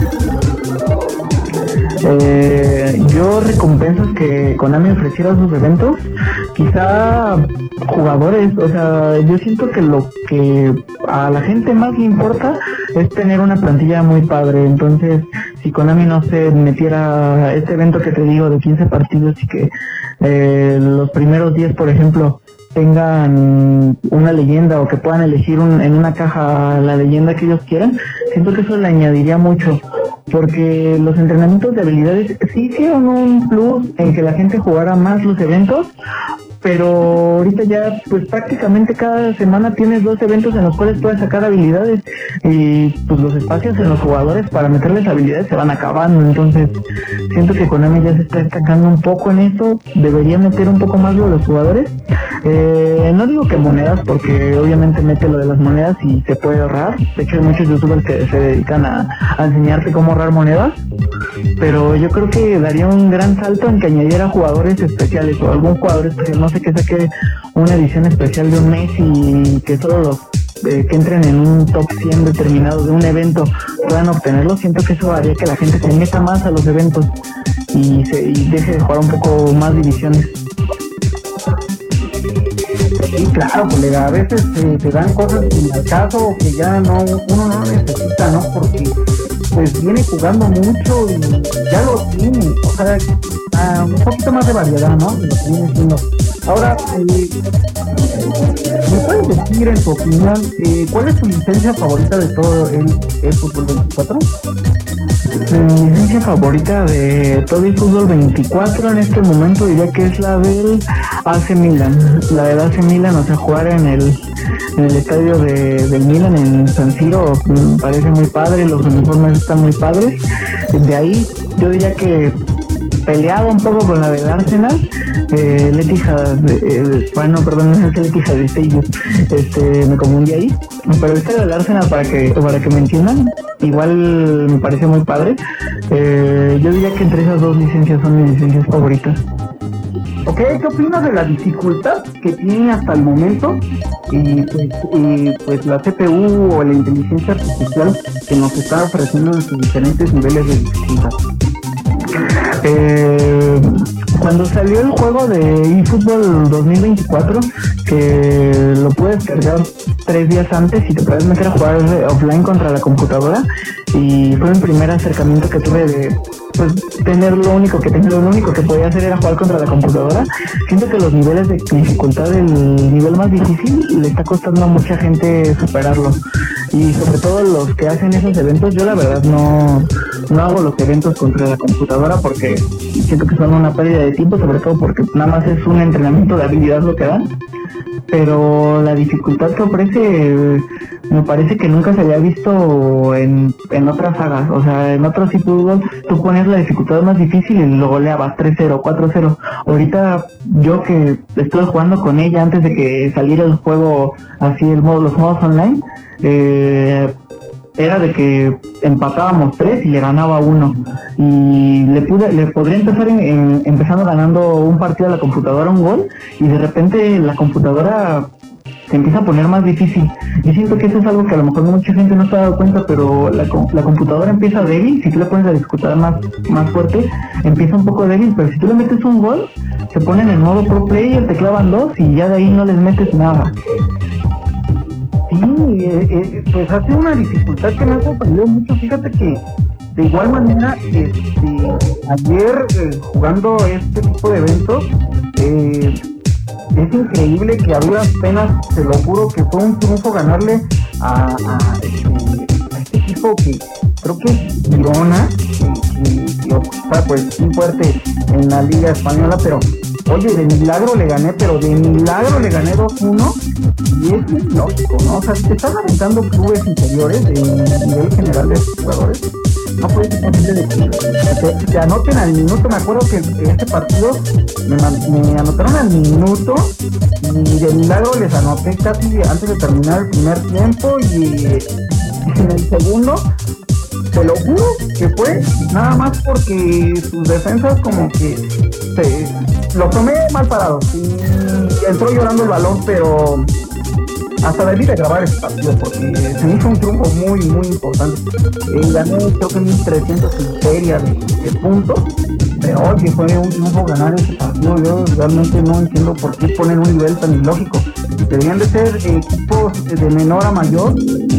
Speaker 4: Eh, yo recompensas que Konami ofreciera sus eventos, quizá jugadores, o sea, yo siento que lo que a la gente más le importa es tener una plantilla muy padre. Entonces, si Konami no se metiera este evento que te digo de quince partidos y que eh, los primeros diez, por ejemplo, tengan una leyenda o que puedan elegir un, en una caja la leyenda que ellos quieran, siento que eso le añadiría mucho, porque los entrenamientos de habilidades sí hicieron un plus en que la gente jugara más los eventos, pero ahorita ya pues prácticamente cada semana tienes dos eventos en los cuales puedes sacar habilidades y pues los espacios en los jugadores para meterles habilidades se van acabando. Entonces siento que Konami ya se está estancando un poco en esto, debería meter un poco más lo de los jugadores. Eh, no digo que monedas, porque obviamente mete lo de las monedas y se puede ahorrar. De hecho hay muchos youtubers que se dedican a, a enseñarte cómo ahorrar monedas, pero yo creo que daría un gran salto en que añadiera jugadores especiales o algún jugador especial, no sé, que saque una edición especial de un mes y que solo los eh, que entren en un top cien determinado de un evento puedan obtenerlo. Siento que eso haría que la gente se meta más a los eventos y, se, y deje de jugar un poco más divisiones.
Speaker 3: Sí, claro, colega, a veces eh, te dan cosas sin al caso que ya no uno no necesita, ¿no? Porque pues viene jugando mucho y ya lo tiene, o sea, uh, un poquito más de variedad, ¿no? De lo que viene siendo. Ahora, eh, ¿me puedes decir en tu opinión eh, cuál es tu licencia favorita de todo el, el Fútbol veinticuatro?
Speaker 4: Mi licencia favorita de todo el Fútbol veinticuatro en este momento diría que es la del A C Milan, la del A C Milan, o sea, jugar en el en el estadio de, del Milan en San Siro me parece muy padre, los uniformes están muy padres. De ahí yo diría que peleado un poco con la del Arsenal, eh, el Etihad, eh, bueno, perdón, no es el Etihad de Stadium, este, me confundí ahí, pero esta del Arsenal, para que para que me entiendan, igual me parece muy padre. Eh, yo diría que entre esas dos licencias son mis licencias favoritas.
Speaker 3: Ok, ¿qué opinas de la dificultad que tiene hasta el momento y pues, y, pues la C P U o la inteligencia artificial que nos está ofreciendo en sus diferentes niveles de dificultad?
Speaker 4: Eh, cuando salió el juego de eFootball dos mil veinticuatro, que lo puedes cargar tres días antes y te puedes meter a jugar offline contra la computadora, y fue mi primer acercamiento que tuve de pues tener lo único que tenía, lo único que podía hacer era jugar contra la computadora. Siento que los niveles de dificultad del nivel más difícil le está costando a mucha gente superarlo, y sobre todo los que hacen esos eventos. Yo la verdad no no hago los eventos contra la computadora porque siento que son una pérdida de tiempo, sobre todo porque nada más es un entrenamiento de habilidad lo que dan, pero la dificultad que ofrece me parece que nunca se había visto en, en otras sagas. O sea, en otros eFootball tú pones la dificultad más difícil y lo goleabas tres cero, cuatro cero. Ahorita yo que estuve jugando con ella antes de que saliera el juego así, el modo, los modos online, eh, era de que empatábamos tres y le ganaba uno, y le pude le podría empezar en, en, empezando ganando un partido a la computadora, un gol, y de repente la computadora se empieza a poner más difícil. Yo siento que eso es algo que a lo mejor mucha gente no se ha dado cuenta, pero la, la computadora empieza débil. Si tú le pones la dificultad más, más fuerte, empieza un poco débil, pero si tú le metes un gol, se ponen en modo pro player, te clavan dos y ya de ahí no les metes nada.
Speaker 3: Sí, eh, eh, pues hace una dificultad que me ha sorprendido mucho. Fíjate que de igual manera, este, ayer eh, jugando este tipo de eventos, eh, es increíble que a duras penas, te lo juro que fue un triunfo ganarle a, a, este, a este equipo que creo que es Girona, que está pues muy fuerte en la Liga Española, pero oye, de milagro le gané, pero de milagro le gané dos uno, y es lógico, ¿no? O sea, si te están aventando clubes inferiores de nivel general de jugadores, no puede ser posible de que te, te anoten al minuto. Me acuerdo que en este partido me, me anotaron al minuto y de milagro les anoté casi antes de terminar el primer tiempo, y, y en el segundo te lo juro que fue nada más porque sus defensas como que se, lo tomé mal parado y entró llorando el balón, pero hasta debí de grabar este partido porque se me hizo un triunfo muy muy importante. Eh, gané creo que mil trescientos en feria de, de puntos, pero oye, fue un triunfo ganar este partido. Yo realmente no entiendo por qué ponen un nivel tan ilógico. Deberían de ser eh, equipos de menor a mayor,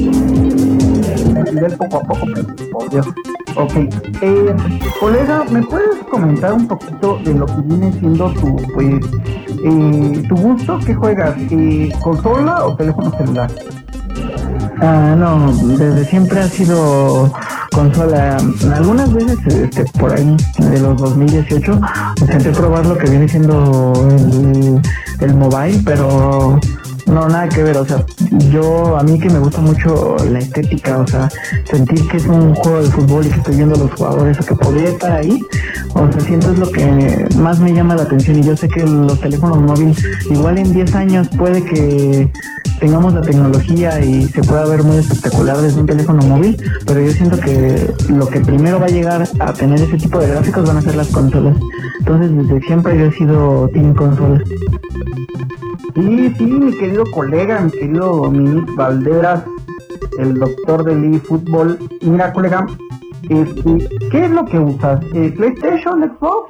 Speaker 3: nivel poco a poco, pero por Dios. Ok, eh, colega, ¿me puedes comentar un poquito de lo que viene siendo tu, pues, eh, tu gusto? ¿Qué juegas? Eh, ¿Consola o teléfono celular?
Speaker 4: Ah, no, desde siempre ha sido consola. Algunas veces, este, por ahí, de los dos mil dieciocho, intenté probar lo que viene siendo el, el mobile, pero no, nada que ver. O sea, yo, a mí que me gusta mucho la estética, o sea, sentir que es un juego de fútbol y que estoy viendo a los jugadores, o que podría estar ahí, o sea, siento es lo que más me llama la atención. Y yo sé que los teléfonos móviles, igual en diez años puede que tengamos la tecnología y se pueda ver muy espectacular desde un teléfono móvil, pero yo siento que lo que primero va a llegar a tener ese tipo de gráficos van a ser las consolas. Entonces, desde siempre yo he sido team consolas.
Speaker 3: Sí, sí, mi querido colega, mi querido Dominic Valderas, el doctor del eFootball. Mira, colega, este, ¿qué es lo que usas? ¿Eh, ¿PlayStation, Xbox?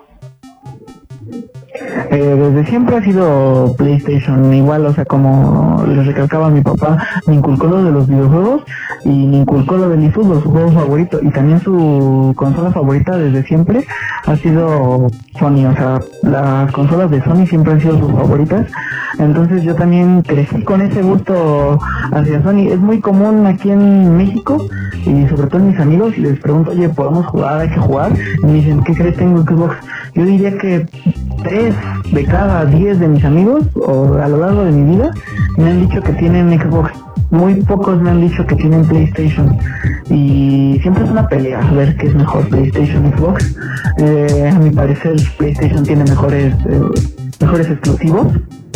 Speaker 4: Eh, desde siempre ha sido PlayStation, igual, o sea, como les recalcaba, mi papá me inculcó lo de los videojuegos y me inculcó lo del eFootball, su juego favorito, y también su consola favorita desde siempre ha sido Sony. O sea, las consolas de Sony siempre han sido sus favoritas, entonces yo también crecí con ese gusto hacia Sony. Es muy común aquí en México y sobre todo en mis amigos, y les pregunto, oye, ¿podemos jugar? ¿Hay que jugar? Y me dicen, ¿qué crees? Tengo Xbox. Yo diría que tres de cada diez de mis amigos, o a lo largo de mi vida, me han dicho que tienen Xbox. Muy pocos me han dicho que tienen PlayStation. Y siempre es una pelea a ver qué es mejor, PlayStation o Xbox. Eh, a mi parecer, PlayStation tiene mejores, eh, mejores exclusivos.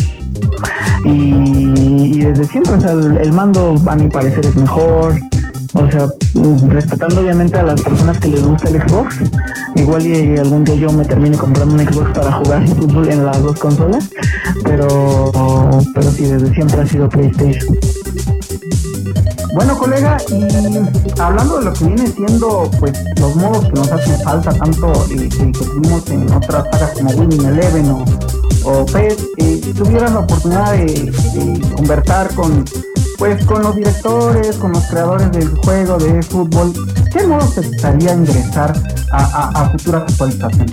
Speaker 4: Y, y desde siempre, o sea, el, el mando a mi parecer es mejor. O sea, respetando obviamente a las personas que les gusta el Xbox, igual y algún día yo me termine comprando un Xbox para jugar fútbol en las dos consolas, pero pero sí, desde siempre ha sido PlayStation.
Speaker 3: Bueno, colega, y hablando de lo que viene siendo, pues, los modos que nos hacen falta, tanto eh, que tuvimos en otras sagas como Winning Eleven o, o P E S, eh, si tuvieras la oportunidad de, de conversar con pues con los directores, con los creadores del juego de fútbol, ¿qué modos te gustaría ingresar a, a, a futuras actualizaciones?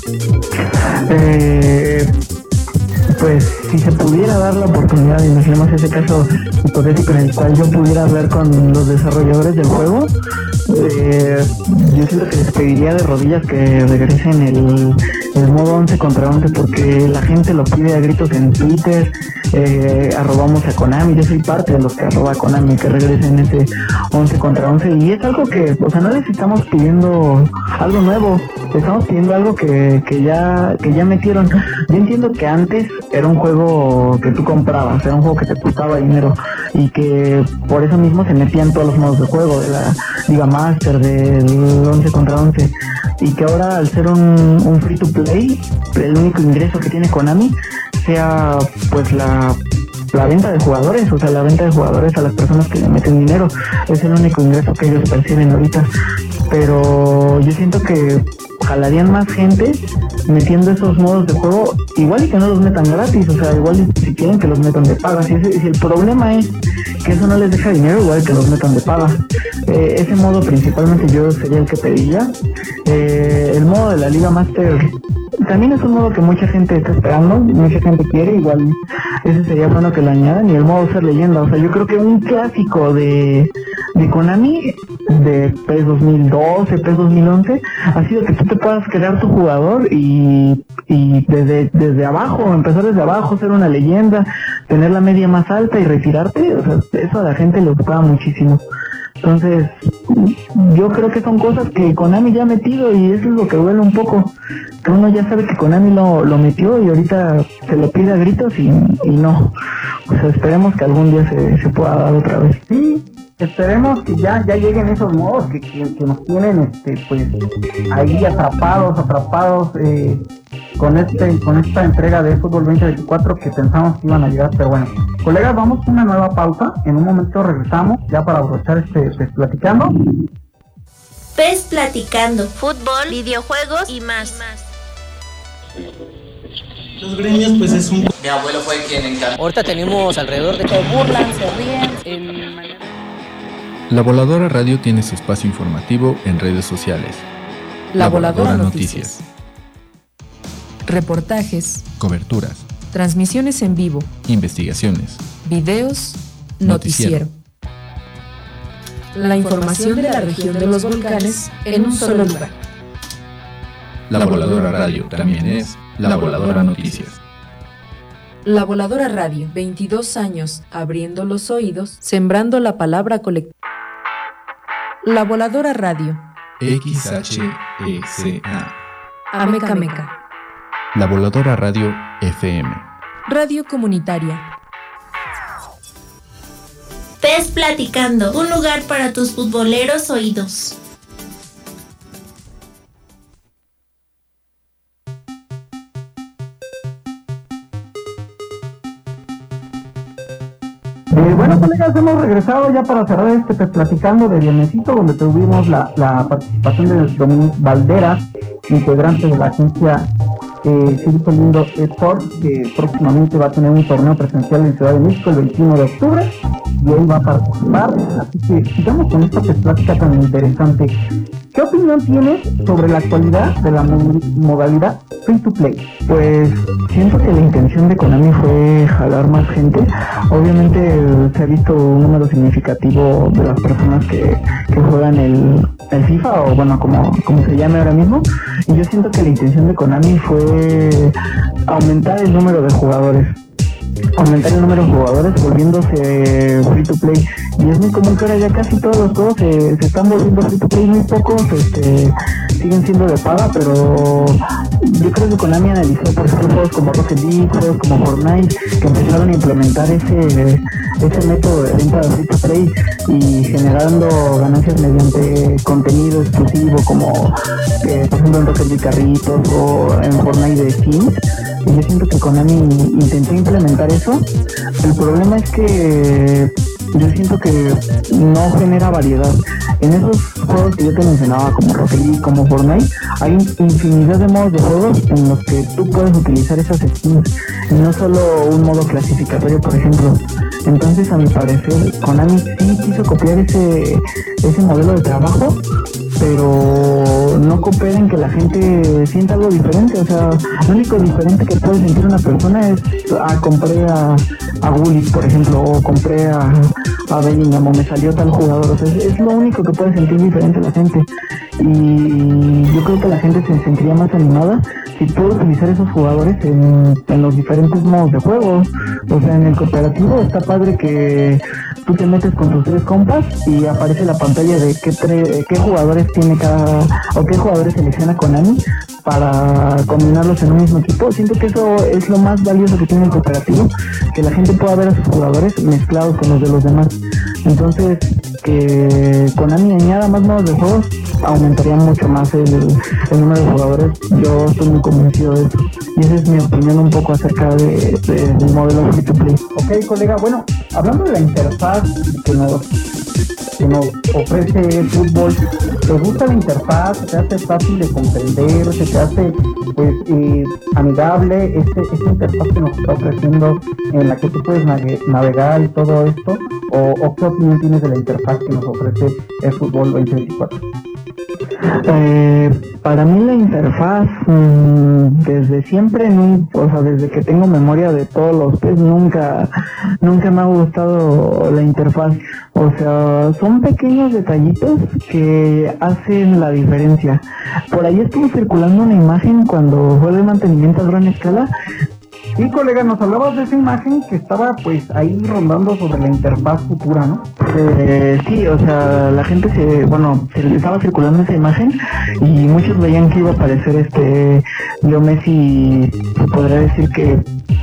Speaker 4: Eh, pues si se pudiera dar la oportunidad, imaginemos ese caso hipotético en el cual yo pudiera hablar con los desarrolladores del juego, eh, yo siento que les pediría de rodillas que regresen el, el modo once contra once, porque la gente lo pide a gritos en Twitter. Eh, arrobamos a Konami, yo soy parte de los que arroba a Konami, que regresen ese once contra once, y es algo que, o sea, no les estamos pidiendo algo nuevo, estamos pidiendo algo que, que ya que ya metieron. Yo entiendo que antes era un juego que tú comprabas, era un juego que te costaba dinero, y que por eso mismo se metían todos los modos de juego, de la Liga Master, del once contra once, y que ahora, al ser un, un free to play, el único ingreso que tiene Konami sea pues la, la venta de jugadores, o sea, la venta de jugadores a las personas que le meten dinero, es el único ingreso que ellos perciben ahorita. Pero yo siento que jalarían más gente metiendo esos modos de juego, igual y que no los metan gratis, o sea, igual y si quieren que los metan de paga. Si, ese, si el problema es que eso no les deja dinero, igual que los metan de paga. Eh, ese modo principalmente yo sería el que pediría. Eh, el modo de la Liga Master también es un modo que mucha gente está esperando, mucha gente quiere, igual ese sería bueno que lo añadan. Y el modo ser leyenda, o sea, yo creo que un clásico de, de Konami, de P E S dos mil doce, P E S dos mil once, ha sido que tú te puedas crear tu jugador y, y desde, desde abajo, empezar desde abajo, ser una leyenda, tener la media más alta y retirarte. O sea, eso a la gente le gustaba muchísimo. Entonces, yo creo que son cosas que Konami ya ha metido, y eso es lo que duele un poco, que uno ya sabe que Konami lo, lo metió y ahorita se lo pide a gritos y, y no. O sea, esperemos que algún día se, se pueda dar otra vez.
Speaker 3: Sí, esperemos que ya, ya lleguen esos modos que, que, que nos tienen este pues ahí atrapados, atrapados eh, con este, con esta entrega de Fútbol veinte veinticuatro que pensamos que iban a llegar, pero bueno. Colegas, vamos a una nueva pausa, en un momento regresamos ya para aprovechar este PES Platicando.
Speaker 1: PES Platicando, fútbol, videojuegos y más.
Speaker 6: Los gremios, pues es un...
Speaker 7: Mi abuelo fue quien encargó.
Speaker 8: Ahorita tenemos alrededor de...
Speaker 9: Se burlan, se ríen. En...
Speaker 5: La Voladora Radio tiene su espacio informativo en redes sociales.
Speaker 2: La, La Voladora, Voladora
Speaker 5: Noticias.
Speaker 2: Noticias. Reportajes.
Speaker 5: Coberturas.
Speaker 2: Transmisiones en vivo.
Speaker 5: Investigaciones.
Speaker 2: Videos. Noticiero.
Speaker 5: Noticiero.
Speaker 2: La información de la región de los volcanes en un solo lugar.
Speaker 5: La Voladora Radio también es La Voladora Noticias.
Speaker 2: La Voladora Radio, veintidós años, abriendo los oídos, sembrando la palabra colectiva. La Voladora Radio.
Speaker 5: X H E C A.
Speaker 2: Ameca Meca.
Speaker 5: La Voladora Radio F M.
Speaker 2: Radio comunitaria.
Speaker 1: PES Platicando, un lugar para tus futboleros oídos.
Speaker 3: Eh, bueno, colegas, hemos regresado ya para cerrar este PES Platicando de viernesito, donde tuvimos la, la participación de Dominic Valderas, integrante de la agencia eh, Circo Lindo Sports, que próximamente va a tener un torneo presencial en Ciudad de México el veintiuno de octubre, y él va a participar. Así que sigamos con esta PES Plática tan interesante. ¿Qué opinión tienes sobre la actualidad de la modalidad free to play?
Speaker 4: Pues siento que la intención de Konami fue jalar más gente. Obviamente se ha visto un número significativo de las personas que, que juegan el, el FIFA, o bueno, como, como se llame ahora mismo, y yo siento que la intención de Konami fue aumentar el número de jugadores. aumentar el número de jugadores volviéndose free to play, y es muy común que ahora ya casi todos los juegos se, se están volviendo free to play. Muy pocos este, siguen siendo de paga, pero yo creo que Konami analizó, por ejemplo, juegos como Rocket League, juegos como Fortnite, que empezaron a implementar ese ese método de venta de free to play y generando ganancias mediante contenido exclusivo, como eh, por ejemplo en Rocket League carritos o en Fortnite de skins. Y yo siento que Konami intentó implementar eso. El problema es que yo siento que no genera variedad. En esos juegos que yo te mencionaba, como Rocket League, como Fortnite, hay infinidad de modos de juegos en los que tú puedes utilizar esas skins, y no solo un modo clasificatorio, por ejemplo. Entonces, a mi parecer, Konami sí quiso copiar ese, ese modelo de trabajo, pero no coopera en que la gente sienta algo diferente. O sea, lo único diferente que puede sentir una persona es, ah, compré a, a Gullit, por ejemplo, o compré a, a Bellingham, o me salió tal jugador. O sea, es, es lo único que puede sentir diferente la gente. Y yo creo que la gente se sentiría más animada si puede utilizar esos jugadores en, en los diferentes modos de juego. O sea, en el cooperativo está padre que tú te metes con tus tres compas y aparece la pantalla de qué, tre- qué jugadores tiene cada, o qué jugadores selecciona Konami para combinarlos en un mismo equipo. Siento que eso es lo más valioso que tiene el cooperativo, que la gente pueda ver a sus jugadores mezclados con los de los demás. Entonces, que Konami añada más modos de juegos aumentaría mucho más el, el número de jugadores. Yo estoy muy convencido de eso, y esa es mi opinión un poco acerca de, de, del modelo free to play.
Speaker 3: Ok, colega, bueno, hablando de la interfaz que nos, que nos ofrece el fútbol, ¿te gusta la interfaz? ¿Se te hace fácil de comprender? ¿Se te hace pues eh, amigable este, esta interfaz que nos está ofreciendo, en la que tú puedes nave- navegar y todo esto? ¿O, ¿O qué opinión tienes de la interfaz que nos ofrece el fútbol veinte veinticuatro?
Speaker 4: Eh, para mí la interfaz, mmm, desde siempre, no, o sea, desde que tengo memoria de todos los PES, nunca, nunca me ha gustado la interfaz. O sea, son pequeños detallitos que hacen la diferencia. Por ahí estuvo circulando una imagen cuando fue el mantenimiento a gran escala.
Speaker 3: Sí, colega, nos hablabas de esa imagen que estaba pues ahí rondando sobre la interfaz futura, ¿no?
Speaker 4: Eh, sí, o sea, la gente se, bueno, se le estaba circulando esa imagen y muchos veían que iba a aparecer este Leo Messi, se podría decir que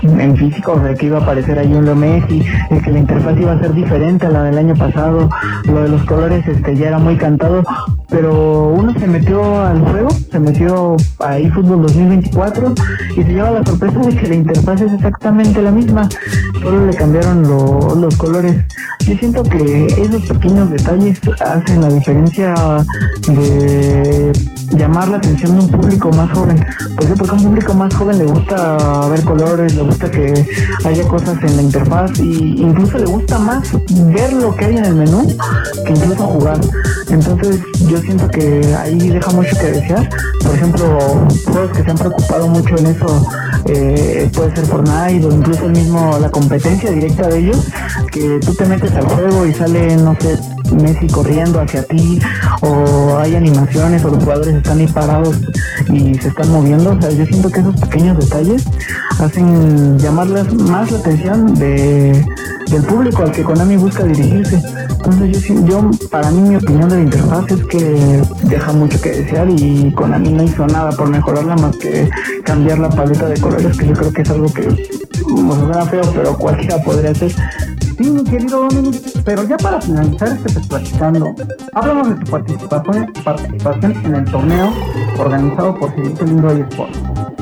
Speaker 4: en físico, o sea, que iba a aparecer ahí un Leo Messi, el que la interfaz iba a ser diferente a la del año pasado, lo de los colores este ya era muy cantado, pero uno se metió al juego, se metió a eFootball dos mil veinticuatro y se lleva la sorpresa de que la interfaz es exactamente la misma, solo le cambiaron lo, los colores. Yo siento que esos pequeños detalles hacen la diferencia de llamar la atención de un público más joven. ¿Por qué? Porque a un público más joven le gusta ver colores, le gusta que haya cosas en la interfaz y incluso le gusta más ver lo que hay en el menú que incluso jugar. Entonces yo siento que ahí deja mucho que desear. Por ejemplo, juegos que se han preocupado mucho en eso, eh, puede ser Fortnite o incluso el mismo, la competencia directa de ellos, que tú te metes al juego y sale, no sé, Messi corriendo hacia ti, o hay animaciones o los jugadores están ahí parados y se están moviendo. O sea, yo siento que esos pequeños detalles hacen llamarles más la atención de del público al que Konami busca dirigirse. Entonces yo, yo para mí mi opinión de la interfaz es que deja mucho que desear y Konami no hizo nada por mejorarla más que cambiar la paleta de colores, que yo creo que es algo que nos suena feo, pero cualquiera podría hacer.
Speaker 3: Sí, mi querido Dominic, pero ya para finalizar este pues, platicando, háblanos de tu participación, participación en el torneo organizado por Cielito Lindo eSports.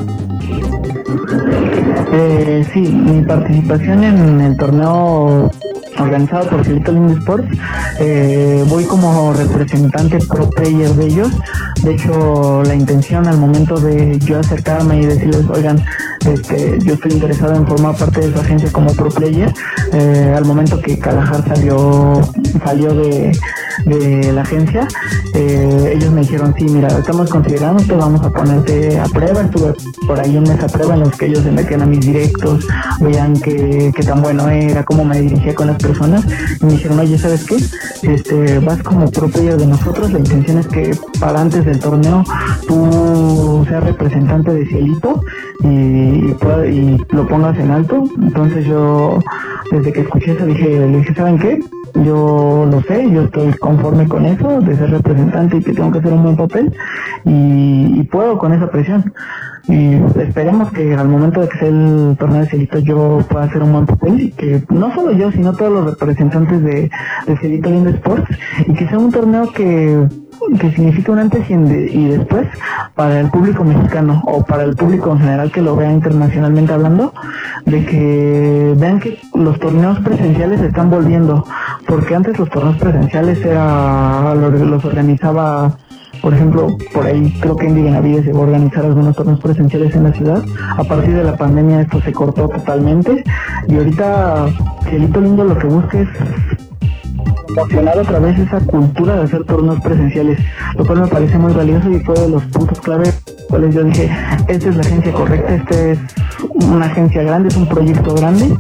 Speaker 4: Eh, sí, mi participación en el torneo organizado por Cielito Lindo eSports, eh, voy como representante pro player de ellos. De hecho, la intención al momento de yo acercarme y decirles, oigan, este, yo estoy interesado en formar parte de su agencia como pro player, eh, al momento que Kalahar salió salió de, de la agencia, eh, ellos me dijeron, sí, mira, estamos considerando que vamos a ponerte a prueba. Estuve por ahí un mes a prueba en los que ellos se metían a mis directos, veían qué qué tan bueno era, cómo me dirigía con las personas, y me dijeron, oye, ¿sabes qué? Este, vas como pro player de nosotros, la intención es que para antes del torneo tú seas representante de Cielito y, y, y lo pongas en alto. Entonces yo, desde que escuché eso, dije, le dije, ¿saben qué? Yo lo sé, yo estoy conforme con eso, de ser representante y que tengo que hacer un buen papel, y, y puedo con esa presión. Y esperemos que al momento de que sea el torneo de Cielito yo pueda hacer un buen papel, y que no solo yo, sino todos los representantes de, de Cielito Lindo Sports, y que sea un torneo que que significa un antes y, de, y después para el público mexicano o para el público en general que lo vea internacionalmente hablando, de que vean que los torneos presenciales se están volviendo, porque antes los torneos presenciales era los organizaba, por ejemplo, por ahí creo que Indy Benavides llegó a organizar algunos torneos presenciales en la ciudad. A partir de la pandemia esto se cortó totalmente, y ahorita Cielito Lindo lo que busca es promocionar otra vez esa cultura de hacer torneos presenciales, lo cual me parece muy valioso y fue de los puntos clave cuales yo dije, esta es la agencia correcta, esta es una agencia grande, es un proyecto grande,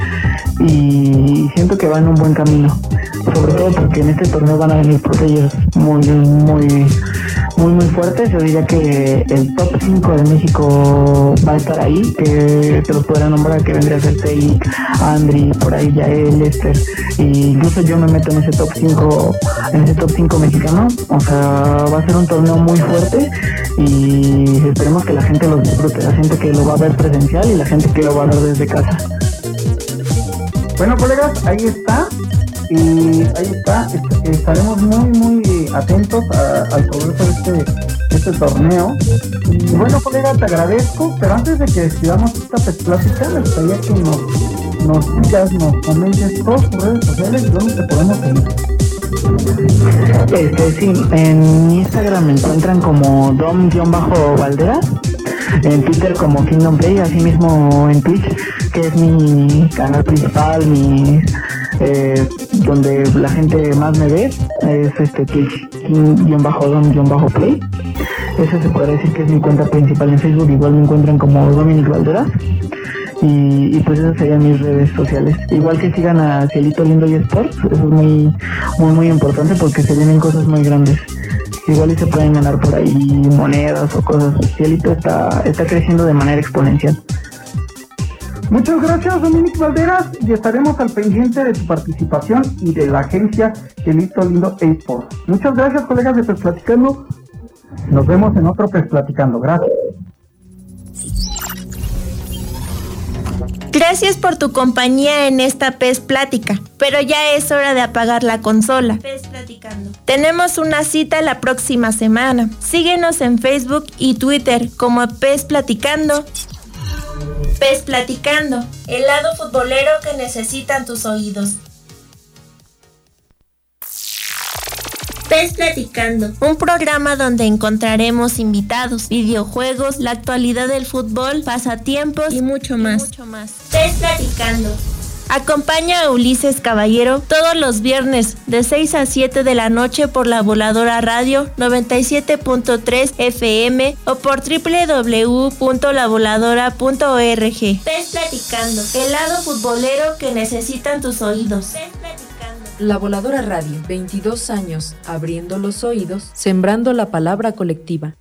Speaker 4: y siento que va en un buen camino, sobre todo porque en este torneo van a venir pro players muy muy muy muy fuertes. Yo diría que el top cinco de México va a estar ahí, que te los podrá nombrar, que vendría a ser Teik, Andri, por ahí Yael, Lester, y incluso yo me meto en ese top cinco, en ese top cinco mexicano. O sea, va a ser un torneo muy fuerte y esperemos que la gente lo disfrute, la gente que lo va a ver presencial y la gente que lo va a ver desde casa.
Speaker 3: Bueno, colegas, ahí está. Y ahí está, est- estaremos muy muy atentos a, al progreso de este, de este torneo. Y bueno, colega, te agradezco, pero antes de que despidamos esta plática, me gustaría que nos, nos digas, nos comentes todas tus redes sociales, ¿dónde te podemos seguir?
Speaker 4: Este, sí, en Instagram me encuentran como dom-valderas, en Twitter como Kingdom Play, así mismo en Twitch, que es mi canal principal, mi eh, donde la gente más me ve, es este Twitch-dom-play. Ese se podría decir que es mi cuenta principal en Facebook. Igual me encuentran como Dominic Valderas, y, y pues esas serían mis redes sociales. Igual que sigan a Cielito Lindo eSports, eso es muy muy muy importante porque se vienen cosas muy grandes. Igual y se pueden ganar por ahí monedas o cosas. Cielito está, está creciendo de manera exponencial.
Speaker 3: Muchas gracias, Dominic Valderas, y estaremos al pendiente de tu participación y de la agencia Cielito Lindo eSports. Muchas gracias, colegas de Pes Platicando. Nos vemos en otro Pes Platicando. Gracias.
Speaker 1: Gracias por tu compañía en esta P E S Plática, pero ya es hora de apagar la consola. P E S Platicando. Tenemos una cita la próxima semana. Síguenos en Facebook y Twitter como P E S Platicando. P E S Platicando, el lado futbolero que necesitan tus oídos. P E S Platicando, un programa donde encontraremos invitados, videojuegos, la actualidad del fútbol, pasatiempos y mucho más. Y mucho más. P E S Platicando. Acompaña a Ulises Caballero todos los viernes de seis a siete de la noche por La Voladora Radio noventa y siete punto tres F M o por doble u doble u doble u punto la voladora punto org. P E S Platicando, el lado futbolero que necesitan tus oídos. P E S Platicando.
Speaker 2: La Voladora Radio, veintidós años, abriendo los oídos, sembrando la palabra colectiva.